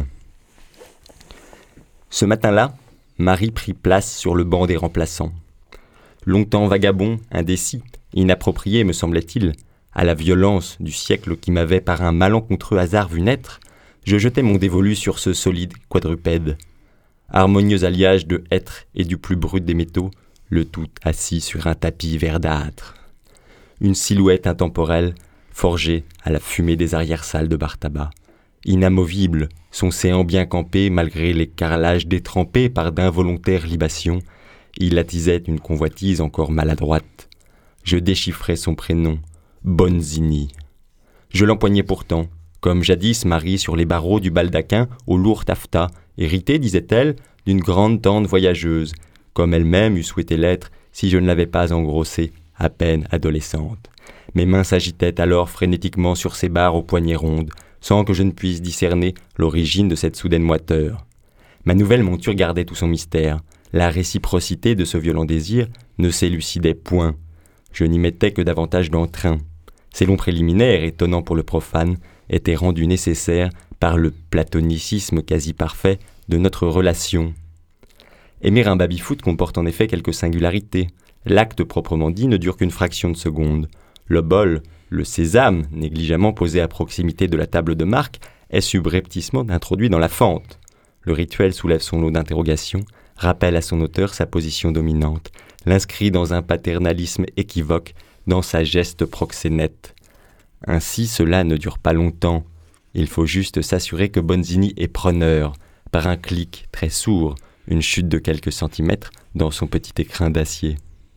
Ce matin-là, Marie prit place sur le banc des remplaçants. longtemps vagabond, indécis, inapproprié me semblait-il, à la violence du siècle qui m'avait par un malencontreux hasard vu naître, je jetais mon dévolu sur ce solide quadrupède. Harmonieux alliage de hêtre et du plus brut des métaux, le tout assis sur un tapis verdâtre. Une silhouette intemporelle, forgée à la fumée des arrière-salles de bar tabac. Inamovible, son séant bien campé malgré les carrelages détrempés par d'involontaires libations, il attisait une convoitise encore maladroite. Je déchiffrais son prénom, Bonzini. Je l'empoignais pourtant, comme jadis Marie sur les barreaux du baldaquin au lourd taffetas, héritée, disait-elle, d'une grande tante voyageuse, comme elle-même eût souhaité l'être si je ne l'avais pas engrossée, à peine adolescente. Mes mains s'agitaient alors frénétiquement sur ses barres aux poignées rondes, sans que je ne puisse discerner l'origine de cette soudaine moiteur. Ma nouvelle monture gardait tout son mystère. La réciprocité de ce violent désir ne s'élucidait point. Je n'y mettais que davantage d'entrain. Ces longs préliminaires, étonnants pour le profane, étaient rendus nécessaires par le platonicisme quasi parfait de notre relation. Aimer un baby-foot comporte en effet quelques singularités. L'acte proprement dit ne dure qu'une fraction de seconde. Le bol, le sésame, négligemment posé à proximité de la table de marque, est subrepticement introduit dans la fente. Le rituel soulève son lot d'interrogations, rappelle à son auteur sa position dominante, l'inscrit dans un paternalisme équivoque, dans sa geste proxénète. Ainsi, cela ne dure pas longtemps. Il faut juste s'assurer que Bonzini est preneur, par un clic très sourd, une chute de quelques centimètres dans son petit écrin d'acier.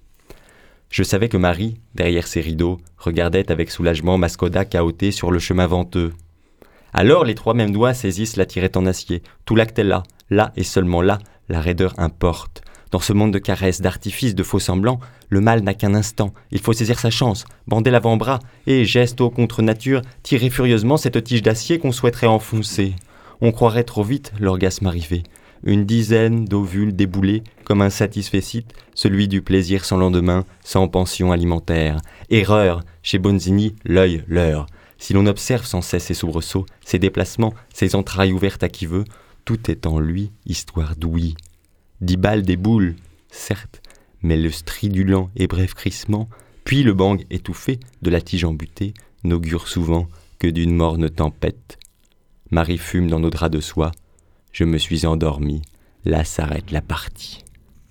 Je savais que Marie, derrière ses rideaux, regardait avec soulagement ma Skoda caotée sur le chemin venteux. Alors les trois mêmes doigts saisissent la tirette en acier. Tout l'acte est là, là et seulement là, la raideur importe. Dans ce monde de caresses, d'artifices, de faux semblants, le mal n'a qu'un instant. Il faut saisir sa chance, bander l'avant-bras et, geste au contre-nature, tirer furieusement cette tige d'acier qu'on souhaiterait enfoncer. On croirait trop vite l'orgasme arrivé. Une dizaine d'ovules déboulés, comme un satisfecit, celui du plaisir sans lendemain, sans pension alimentaire. Erreur, chez Bonzini, l'œil leurre. Si l'on observe sans cesse ses soubresauts, ses déplacements, ses entrailles ouvertes à qui veut, tout est en lui histoire d'ouïe. Dix balles déboulent, certes, mais le stridulent et bref crissement, puis le bang étouffé de la tige embutée, n'augure souvent que d'une morne tempête. Marie fume dans nos draps de soie. Je me suis endormi. Là s'arrête la partie.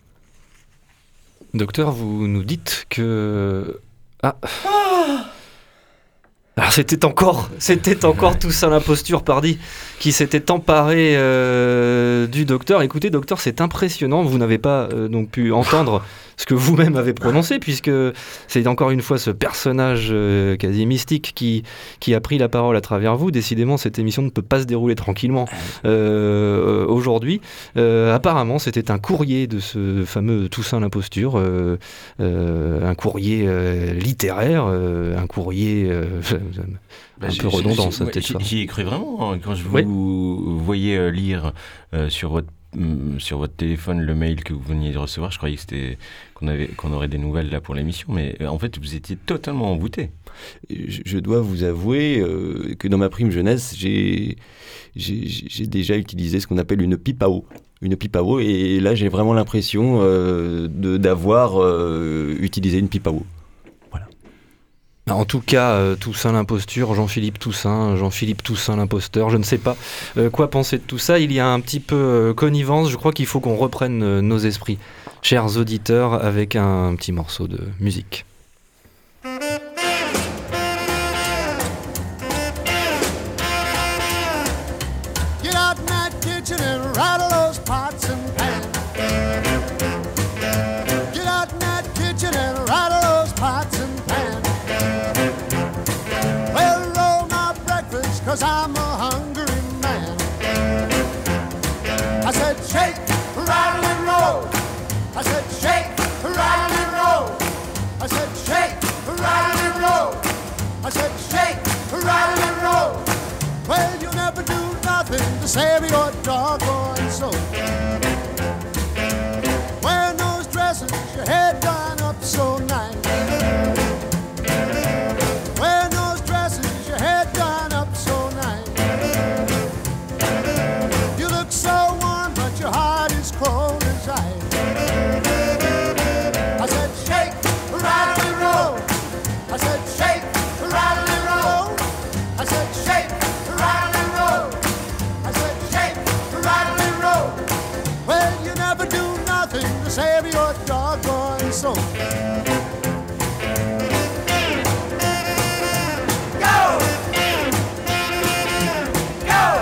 Docteur, vous nous dites que... Ah, Alors c'était encore, c'était encore Toussaint l'imposture, pardi, qui s'était emparé euh, du docteur. Écoutez, docteur, c'est impressionnant. Vous n'avez pas euh, donc pu entendre ce que vous-même avez prononcé, puisque c'est encore une fois ce personnage euh, quasi mystique qui, qui a pris la parole à travers vous. Décidément, cette émission ne peut pas se dérouler tranquillement euh, aujourd'hui. Euh, apparemment, c'était un courrier de ce fameux Toussaint l'imposture, euh, euh, un courrier euh, littéraire, euh, un courrier... Euh, Bah, un j'ai- peu redondant, j'ai- ça, ouais, peut-être j'y- ça. J'y ai cru vraiment hein, quand je vous Oui. voyais euh, lire euh, sur votre hum, sur votre téléphone le mail que vous veniez de recevoir. Je croyais que c'était qu'on avait qu'on aurait des nouvelles là pour l'émission, mais euh, en fait vous étiez totalement envoûté. Je, je dois vous avouer euh, que dans ma prime jeunesse, j'ai, j'ai, j'ai déjà utilisé ce qu'on appelle une pipe à eau. Une pipe à eau, et là j'ai vraiment l'impression euh, de, d'avoir euh, utilisé une pipe à eau. En tout cas, euh, Toussaint l'imposture, Jean-Philippe Toussaint, Jean-Philippe Toussaint l'imposteur, je ne sais pas euh, quoi penser de tout ça. Il y a un petit peu euh, connivence. Je crois qu'il faut qu'on reprenne euh, nos esprits, chers auditeurs, avec un, petit morceau de musique. Get out in that kitchen and rattle those pots and pans. Get out in that kitchen and rattle those pots and pans. Well, roll my breakfast, cause I'm a hungry man. I said shake, rattle and roll. I said shake, rattle and roll. I said shake, rattle and roll. I said shake, rattle and roll. Well, you never do nothing to save your doggone soul. Wearing those dresses, your head done up so nice. Wearing those dresses, your head done up so nice. You look so warm, but your heart is cold as ice. I said, shake. to save your doggone soul. Go! Go!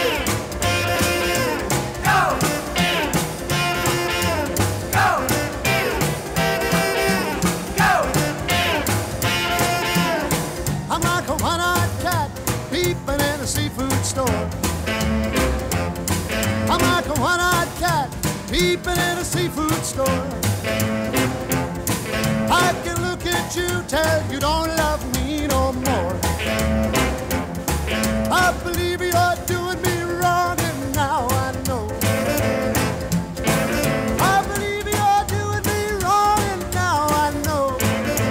Go! Go! Go! I'm like a one-eyed cat peeping in a seafood store. I'm like a one-eyed cat peeping in a seafood store. I can look at you, tell you don't love me no more. I believe you're doing me wrong and now I know. I believe you're doing me wrong and now I know.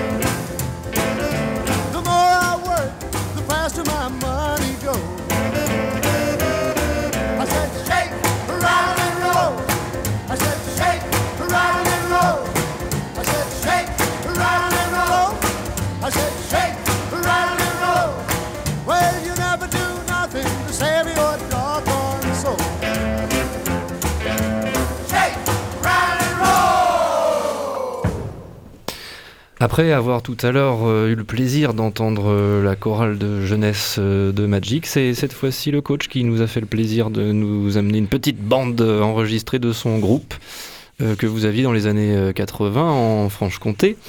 The more I work, the faster my money goes. I said shake, rattle and roll. I said shake, rattle and roll. I said shake, rattle and roll. I said shake, rattle and roll. Well, you never do nothing to save your doggone soul. Shake, rattle and roll. Après avoir tout à l'heure euh, eu le plaisir d'entendre euh, la chorale de jeunesse euh, de Magic, c'est cette fois-ci le coach qui nous a fait le plaisir de nous amener une petite bande euh, enregistrée de son groupe euh, que vous aviez dans les années euh, quatre-vingts en Franche-Comté.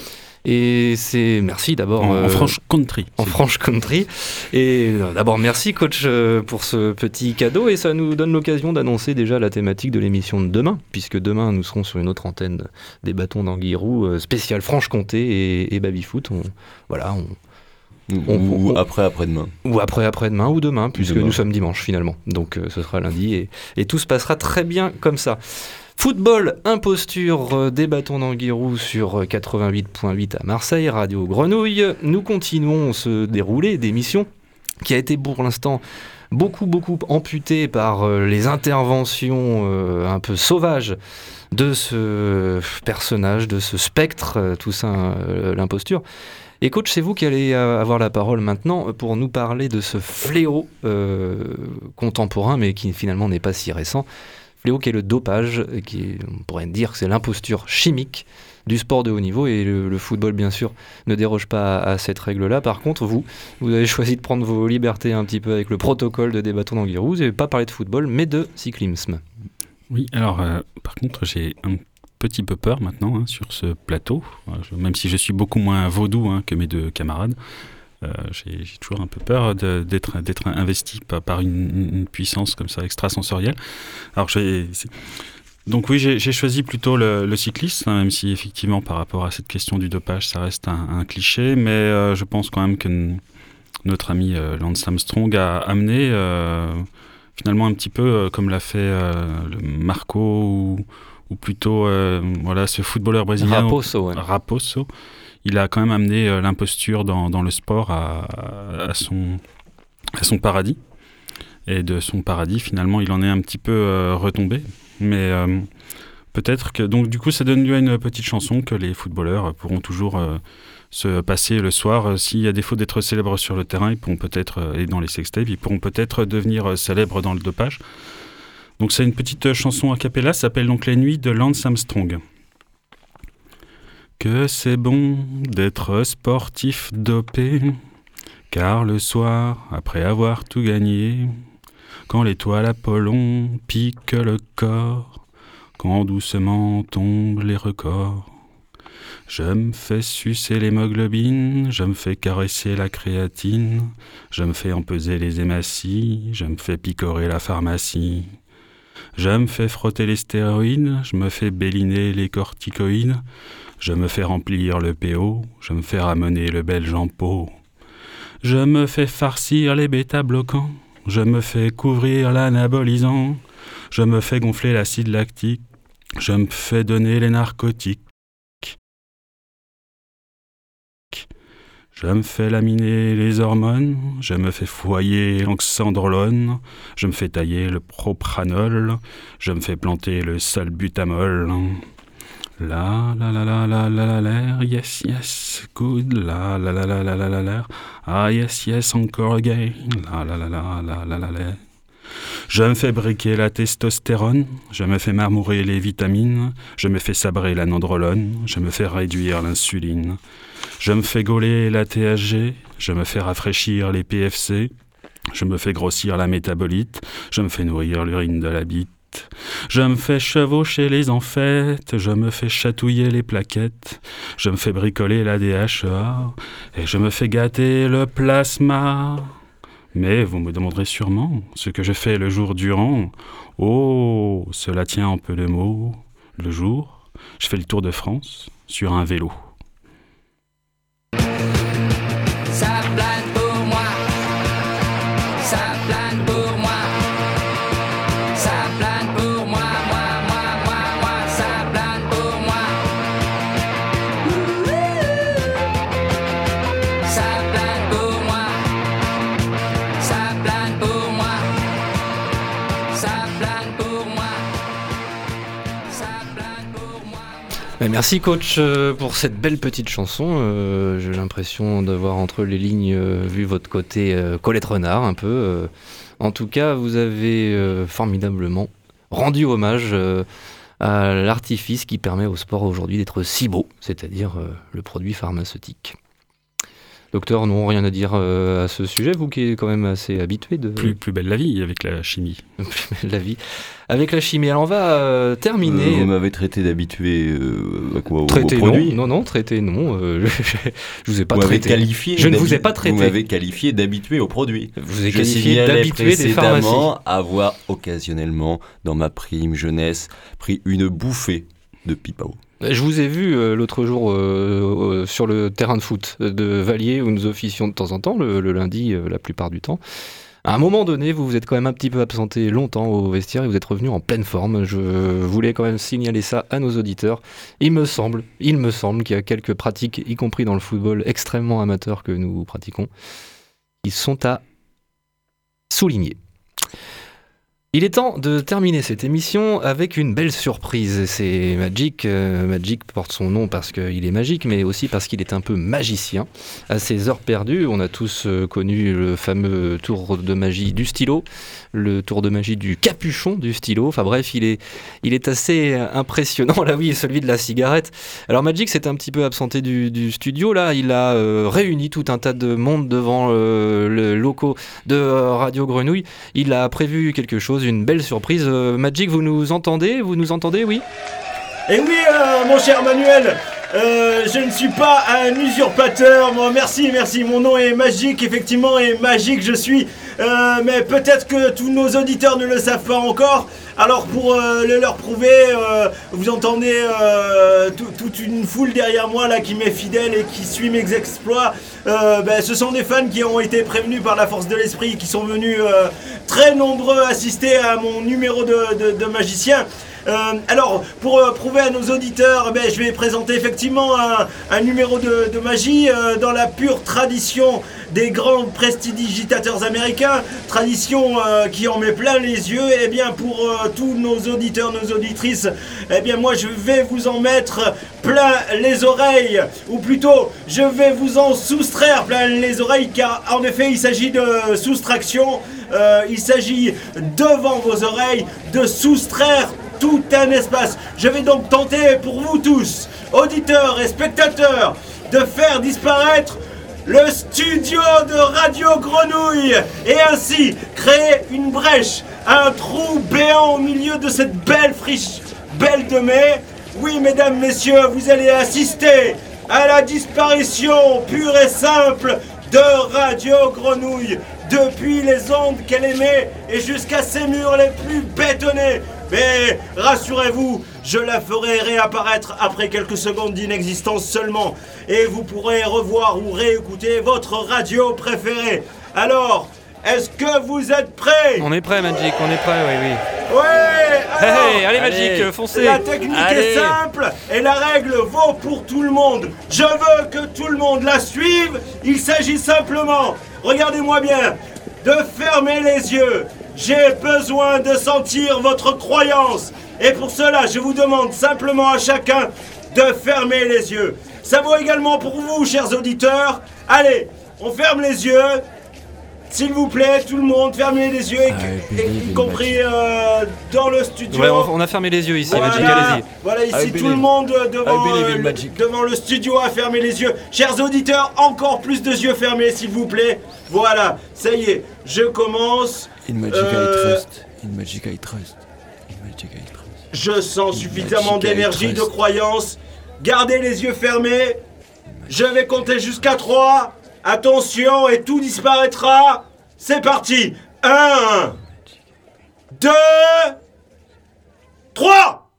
Et c'est merci d'abord En, en euh, Franche-Country. en Franche-Country. Et euh, d'abord merci coach euh, pour ce petit cadeau et ça nous donne l'occasion d'annoncer déjà la thématique de l'émission de demain, puisque demain nous serons sur une autre antenne des bâtons d'Anguirou euh, spécial Franche-Comté et, et baby-foot. On, voilà, on, Ou, On- ou on- après, après-demain. ou après après-demain ou demain, puisque Demain. nous sommes dimanche finalement. Donc euh, ce sera lundi et, et tout se passera très bien comme ça. Football, imposture euh, des bâtons d'Anguirou sur euh, quatre-vingt-huit point huit à Marseille, Radio Grenouille. Nous continuons ce déroulé d'émission qui a été pour l'instant beaucoup beaucoup amputé par euh, les interventions euh, un peu sauvages de ce personnage, de ce spectre, euh, tout ça, euh, l'imposture. Et coach, c'est vous qui allez euh, avoir la parole maintenant pour nous parler de ce fléau euh, contemporain, mais qui finalement n'est pas si récent. Fléau qui est le dopage, qui est, on pourrait dire que c'est l'imposture chimique du sport de haut niveau, et le, le football bien sûr ne déroge pas à, à cette règle-là. Par contre, vous, vous avez choisi de prendre vos libertés un petit peu avec le protocole de des bâtons d'Anguirou. Vous n'avez pas parlé de football, mais de cyclisme. Oui, alors euh, par contre, j'ai un petit peu peur maintenant hein, sur ce plateau, Euh, je- même si je suis beaucoup moins vaudou hein, que mes deux camarades. Euh, j'ai, j'ai toujours un peu peur de- d'être, d'être investi par, par une, une puissance comme ça extrasensorielle. Alors j'ai, c'est- donc oui, j'ai, j'ai choisi plutôt le, le cyclisme, hein, même si effectivement par rapport à cette question du dopage, ça reste un, un cliché, mais euh, je pense quand même que n- notre ami euh, Lance Armstrong a amené euh, finalement un petit peu euh, comme l'a fait euh, le Marco ou, ou plutôt euh, voilà ce footballeur brésilien Raposo, ouais. Raposo. Il a quand même amené euh, l'imposture dans, dans le sport à, à, son, à son paradis. Et de son paradis, finalement, il en est un petit peu euh, retombé. Mais euh, peut-être que... Donc, du coup, ça donne lieu à une petite chanson que les footballeurs pourront toujours euh, se passer le soir. Euh, S'il y a défaut d'être célèbres sur le terrain, ils pourront peut-être, euh, et dans les sextapes, ils pourront peut-être devenir euh, célèbres dans le dopage. Donc, c'est une petite euh, chanson a cappella, ça s'appelle donc Les Nuits de Lance Armstrong. Que c'est bon d'être sportif dopé, car le soir, après avoir tout gagné, quand l'étoile Apollon pique le corps, quand doucement tombent les records, je me fais sucer l'hémoglobine, je me fais caresser la créatine, je me fais empeser les hématies, je me fais picorer la pharmacie. Je me fais frotter les stéroïdes, je me fais béliner les corticoïdes, je me fais remplir le P O, je me fais ramener le belge en pot. Je me fais farcir les bêta-bloquants, je me fais couvrir l'anabolisant, je me fais gonfler l'acide lactique, je me fais donner les narcotiques. Je me fais laminer les hormones, je me fais foyer l'oxandrolone, je me fais tailler le propranol, je me fais planter le salbutamol. La la la la la la la l'air, yes yes, good, la la la la la la la l'air, ah yes yes, encore again, la la la la la la la l'air. Je me fais briquer la testostérone, je me fais marmourer les vitamines, je me fais sabrer la nandrolone, je me fais réduire l'insuline. Je me fais gauler la T H G, je me fais rafraîchir les P F C, je me fais grossir la métabolite, je me fais nourrir l'urine de la bite. Je me fais chevaucher les enfêtes, je me fais chatouiller les plaquettes, je me fais bricoler la D H E A et je me fais gâter le plasma. Mais vous me demanderez sûrement ce que je fais le jour durant. Oh, cela tient en peu de mots. Le jour, je fais le tour de France sur un vélo. Ça plane pour moi, ça plane pour moi, ça plane pour moi, moi, moi, moi, moi, ça plane pour moi. Ça plane pour moi, ça plane pour moi, ça plane pour moi, ça plane pour moi. Ben, merci coach euh, pour cette belle petite chanson. Euh, j'ai l'impression d'avoir entre les lignes euh, vu votre côté euh, Colette Renard un peu. Euh. En tout cas, vous avez euh, formidablement rendu hommage euh, à l'artifice qui permet au sport aujourd'hui d'être si beau, c'est-à-dire euh, le produit pharmaceutique. Docteur, non, rien à dire euh, à ce sujet, vous qui êtes quand même assez habitué de... Plus, plus belle la vie avec la chimie. Plus belle la vie. Avec la chimie. Alors on va euh, terminer... Euh, vous m'avez traité d'habitué euh, à quoi, traité aux produits non, non, non, traité non. Euh, je, je vous ai pas vous traité. Qualifié je ne vous ai pas traité. Vous m'avez qualifié d'habitué aux produits. Je vous ai je qualifié d'habitué des pharmacies. Avoir occasionnellement, dans ma prime jeunesse, pris une bouffée de pipao. Je vous ai vu euh, l'autre jour euh, euh, sur le terrain de foot de Valier où nous officions de temps en temps, le, le lundi euh, la plupart du temps. À un moment donné, vous vous êtes quand même un petit peu absenté longtemps au vestiaire et vous êtes revenu en pleine forme. Je voulais quand même signaler ça à nos auditeurs. Il me semble, il me semble qu'il y a quelques pratiques, y compris dans le football extrêmement amateur que nous pratiquons, qui sont à souligner. Il est temps de terminer cette émission avec une belle surprise. C'est Magic. Euh, Magic porte son nom parce qu'il est magique, mais aussi parce qu'il est un peu magicien. À ses heures perdues, on a tous euh, connu le fameux tour de magie du stylo, le tour de magie du capuchon du stylo. Enfin bref, il est, il est assez impressionnant. Là oui, celui de la cigarette. Alors Magic s'est un petit peu absenté du, du studio. Là, il a euh, réuni tout un tas de monde devant euh, le locaux de euh, Radio Grenouille. Il a prévu quelque chose, une belle surprise. Euh, Magic, vous nous entendez Vous nous entendez, oui? Eh oui, euh, mon cher Manuel, euh, je ne suis pas un usurpateur. Moi, merci, merci. Mon nom est Magic, effectivement, et magique je suis. Euh, mais peut-être que tous nos auditeurs ne le savent pas encore. Alors pour euh, le leur prouver, euh, vous entendez euh, tout, toute une foule derrière moi là qui m'est fidèle et qui suit mes exploits. Euh, ben, ce sont des fans qui ont été prévenus par la force de l'esprit, qui sont venus euh, très nombreux assister à mon numéro de, de, de magicien. Euh, alors, pour euh, prouver à nos auditeurs, ben, je vais présenter effectivement un, un numéro de, de magie euh, dans la pure tradition des grands prestidigitateurs américains, tradition euh, qui en met plein les yeux. Et bien pour euh, tous nos auditeurs, nos auditrices, eh bien moi je vais vous en mettre plein les oreilles, ou plutôt je vais vous en soustraire plein les oreilles, car en effet il s'agit de soustraction, euh, il s'agit devant vos oreilles de soustraire tout un espace. Je vais donc tenter pour vous tous, auditeurs et spectateurs, de faire disparaître le studio de Radio Grenouille et ainsi créer une brèche, un trou béant au milieu de cette belle friche, belle de mai. Oui, mesdames, messieurs, vous allez assister à la disparition pure et simple de Radio Grenouille depuis les ondes qu'elle émet et jusqu'à ses murs les plus bétonnés. Mais rassurez-vous, je la ferai réapparaître après quelques secondes d'inexistence seulement. Et vous pourrez revoir ou réécouter votre radio préférée. Alors, est-ce que vous êtes prêts? On est prêt, Magic, on est prêt, oui, oui. Ouais, alors, hey, hey, allez, Magic, allez, foncez. La technique allez. est simple et la règle vaut pour tout le monde. Je veux que tout le monde la suive. Il s'agit simplement, regardez-moi bien, de fermer les yeux. J'ai besoin de sentir votre croyance. Et pour cela, je vous demande simplement à chacun de fermer les yeux. Ça vaut également pour vous, chers auditeurs. Allez, on ferme les yeux. s'il vous plaît, tout le monde, fermez les yeux, y, y, y compris euh, dans le studio. Ouais, on, on a fermé les yeux ici, voilà, Magic, allez-y. Voilà, ici, I tout believe. le monde euh, devant, I believe in euh, magic. le, devant le studio a fermé les yeux. Chers auditeurs, encore plus de yeux fermés, s'il vous plaît. Voilà, ça y est, je commence. In Magic Euh, I trust. In Magic I trust. In Magic I trust. Je sens suffisamment Magic I d'énergie, de trust. croyance. Gardez les yeux fermés. Je vais compter jusqu'à trois. Attention, et tout disparaîtra. C'est parti. Un, deux, trois.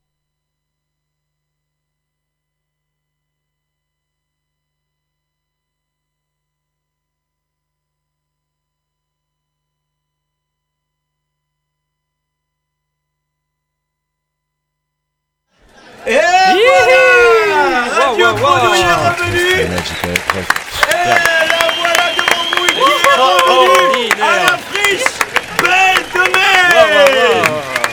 Et voilà, Radio Wow, wow, wow. Grenouille est revenu. Magic I trust. Et la voilà devant vous, il est revenu à la friche Belle de Mai.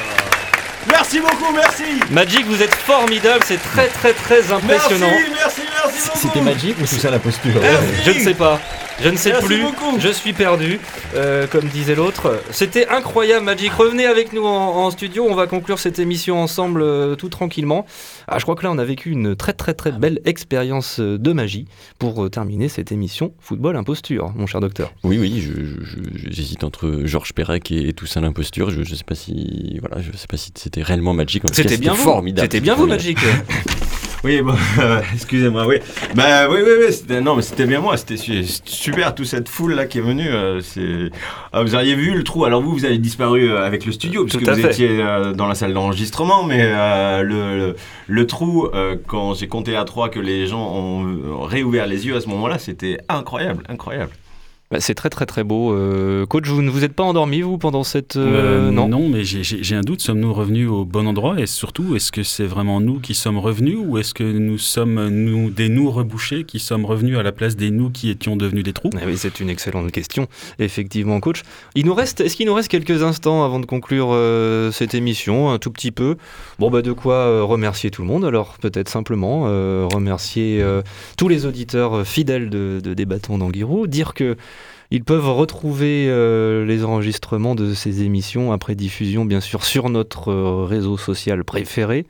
Merci beaucoup, merci. Magic, vous êtes formidable, c'est très très très impressionnant. Merci, merci, merci beaucoup. C'était magique ou c'est ça la posture? Je ne sais pas. Je ne sais Merci plus. beaucoup. Je suis perdu, euh, comme disait l'autre. C'était incroyable, Magic. Revenez avec nous en, en studio. On va conclure cette émission ensemble euh, tout tranquillement. Ah, je crois que là, on a vécu une très très très belle expérience euh, de magie pour euh, terminer cette émission Football Imposture, mon cher docteur. Oui, oui, je, je- je- j'hésite entre Georges Perec et, et Toussaint l'imposture. Je, je sais pas si, voilà, je sais pas si c'était réellement Magic. En tout cas, C'était bien vous. formidable. C'était bien vous, formidable. Magic. Oui, bon, euh, excusez-moi, oui. Bah oui, oui, oui, c'était, non, mais c'était bien moi, c'était su- super, toute cette foule là qui est venue. euh, c'est... Ah, vous auriez vu le trou, alors vous, vous avez disparu euh, avec le studio, puisque Tout à vous fait. étiez euh, dans la salle d'enregistrement, mais euh, le, le, le trou, euh, quand j'ai compté à trois que les gens ont réouvert les yeux à ce moment-là, c'était incroyable, incroyable. Bah, c'est très très très beau. Euh, coach, vous ne vous êtes pas endormi, vous, pendant cette... euh, Euh, non non, mais j'ai- j'ai j'ai un doute. Sommes-nous revenus au bon endroit? Et surtout, est-ce que c'est vraiment nous qui sommes revenus ou est-ce que nous sommes nous, des nous rebouchés qui sommes revenus à la place des nous qui étions devenus des trous? Ah oui, c'est une excellente question, effectivement, coach. Il nous reste, est-ce qu'il nous reste quelques instants avant de conclure euh, cette émission, un tout petit peu? Bon, bah de quoi euh, remercier tout le monde, alors peut-être simplement euh, remercier euh, tous les auditeurs euh, fidèles de, de Débattons d'Anguirou, dire que ils peuvent retrouver euh, les enregistrements de ces émissions après diffusion, bien sûr, sur notre euh, réseau social préféré.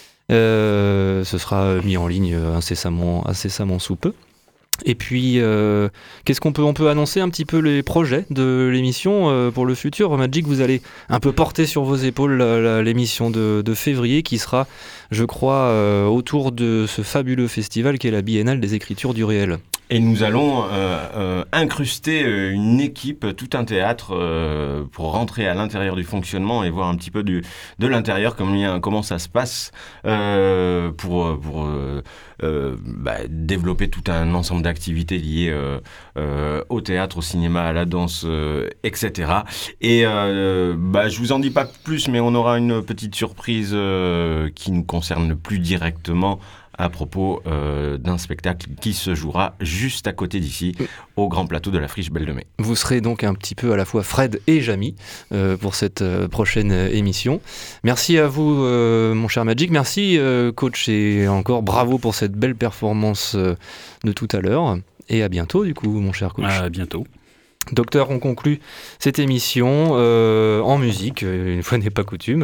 Euh, ce sera mis en ligne euh, incessamment, incessamment sous peu. Et puis, euh, qu'est-ce qu'on peut, on peut annoncer un petit peu les projets de l'émission euh, pour le futur. Magic, vous allez un peu porter sur vos épaules la- la- l'émission de, de février qui sera, je crois, euh, autour de ce fabuleux festival qu'est la Biennale des Écritures du Réel. Et nous allons euh, euh, incruster euh, une équipe, tout un théâtre, euh, pour rentrer à l'intérieur du fonctionnement et voir un petit peu du, de l'intérieur comment, comment ça se passe, euh, pour, pour euh, euh, bah, développer tout un ensemble d'activités liées euh, euh, au théâtre, au cinéma, à la danse, euh, et cetera. Et euh, bah, je vous en dis pas plus, mais on aura une petite surprise euh, qui nous concerne plus directement, à propos euh, d'un spectacle qui se jouera juste à côté d'ici, au grand plateau de la Friche Belle de Mai. Vous serez donc un petit peu à la fois Fred et Jamy euh, pour cette euh, prochaine euh, émission. Merci à vous, euh, mon cher Magic. Merci, euh, coach, et encore bravo pour cette belle performance euh, de tout à l'heure. Et à bientôt, du coup, mon cher coach. À bientôt. Docteur, on conclut cette émission euh, en musique, euh, une fois n'est pas coutume.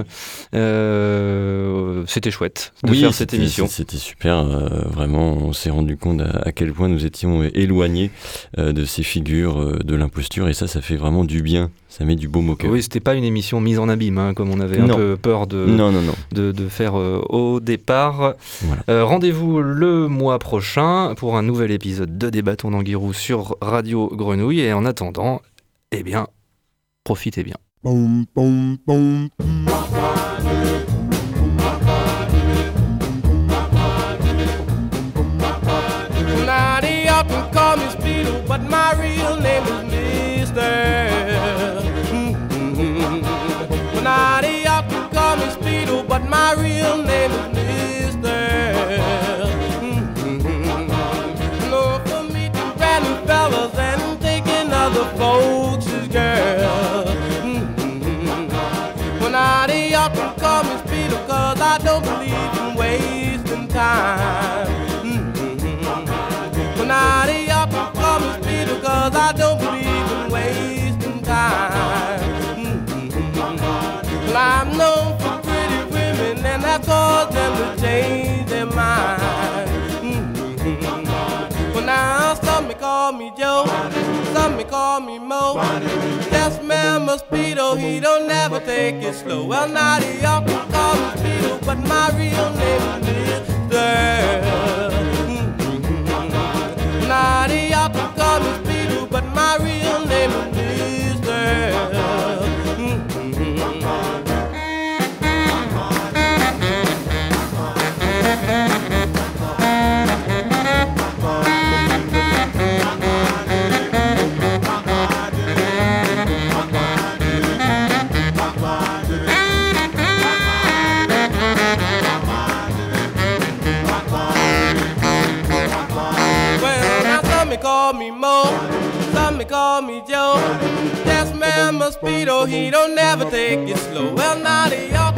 Euh, c'était chouette de Oui, faire cette c'était- émission. C'était super, euh, vraiment, on s'est rendu compte à, à quel point nous étions éloignés euh, de ces figures euh, de l'imposture, et ça, ça fait vraiment du bien, ça met du baume au cœur. Oui, c'était pas une émission mise en abîme, hein, comme on avait un Non. peu peur de, Non, non, non. de, de faire euh, au départ. Voilà. Euh, rendez-vous le mois prochain pour un nouvel épisode de Débattons d'Anguirou sur Radio Grenouille. Et en attendant, eh bien, profitez bien. Boom, boom, boom. Now they often call me Speedo, but my real name is Mister Mm-hmm. Now they often call me Speedo, but my real name is Mister Mm-hmm. No, for me to ratting fellas and taking other folks' girls. Mm-hmm. Well, now they often call me Speedo, cause I don't believe in wasting time. Now they often call me Speedo, cause I don't believe in waiting. that caused them to change their mind. Mm-hmm. Well, now some may call me Joe, some may call me Mo. Just man Mosquito, he don't never take it slow. Well, now they often call me Speedo, but my real name is Mister Mm-hmm. Now they often call me Speedo, but my real name is Mister Call me Mo, some may call me Joe. Yes, man, Mosquito, he don't never take it slow. Well, now they all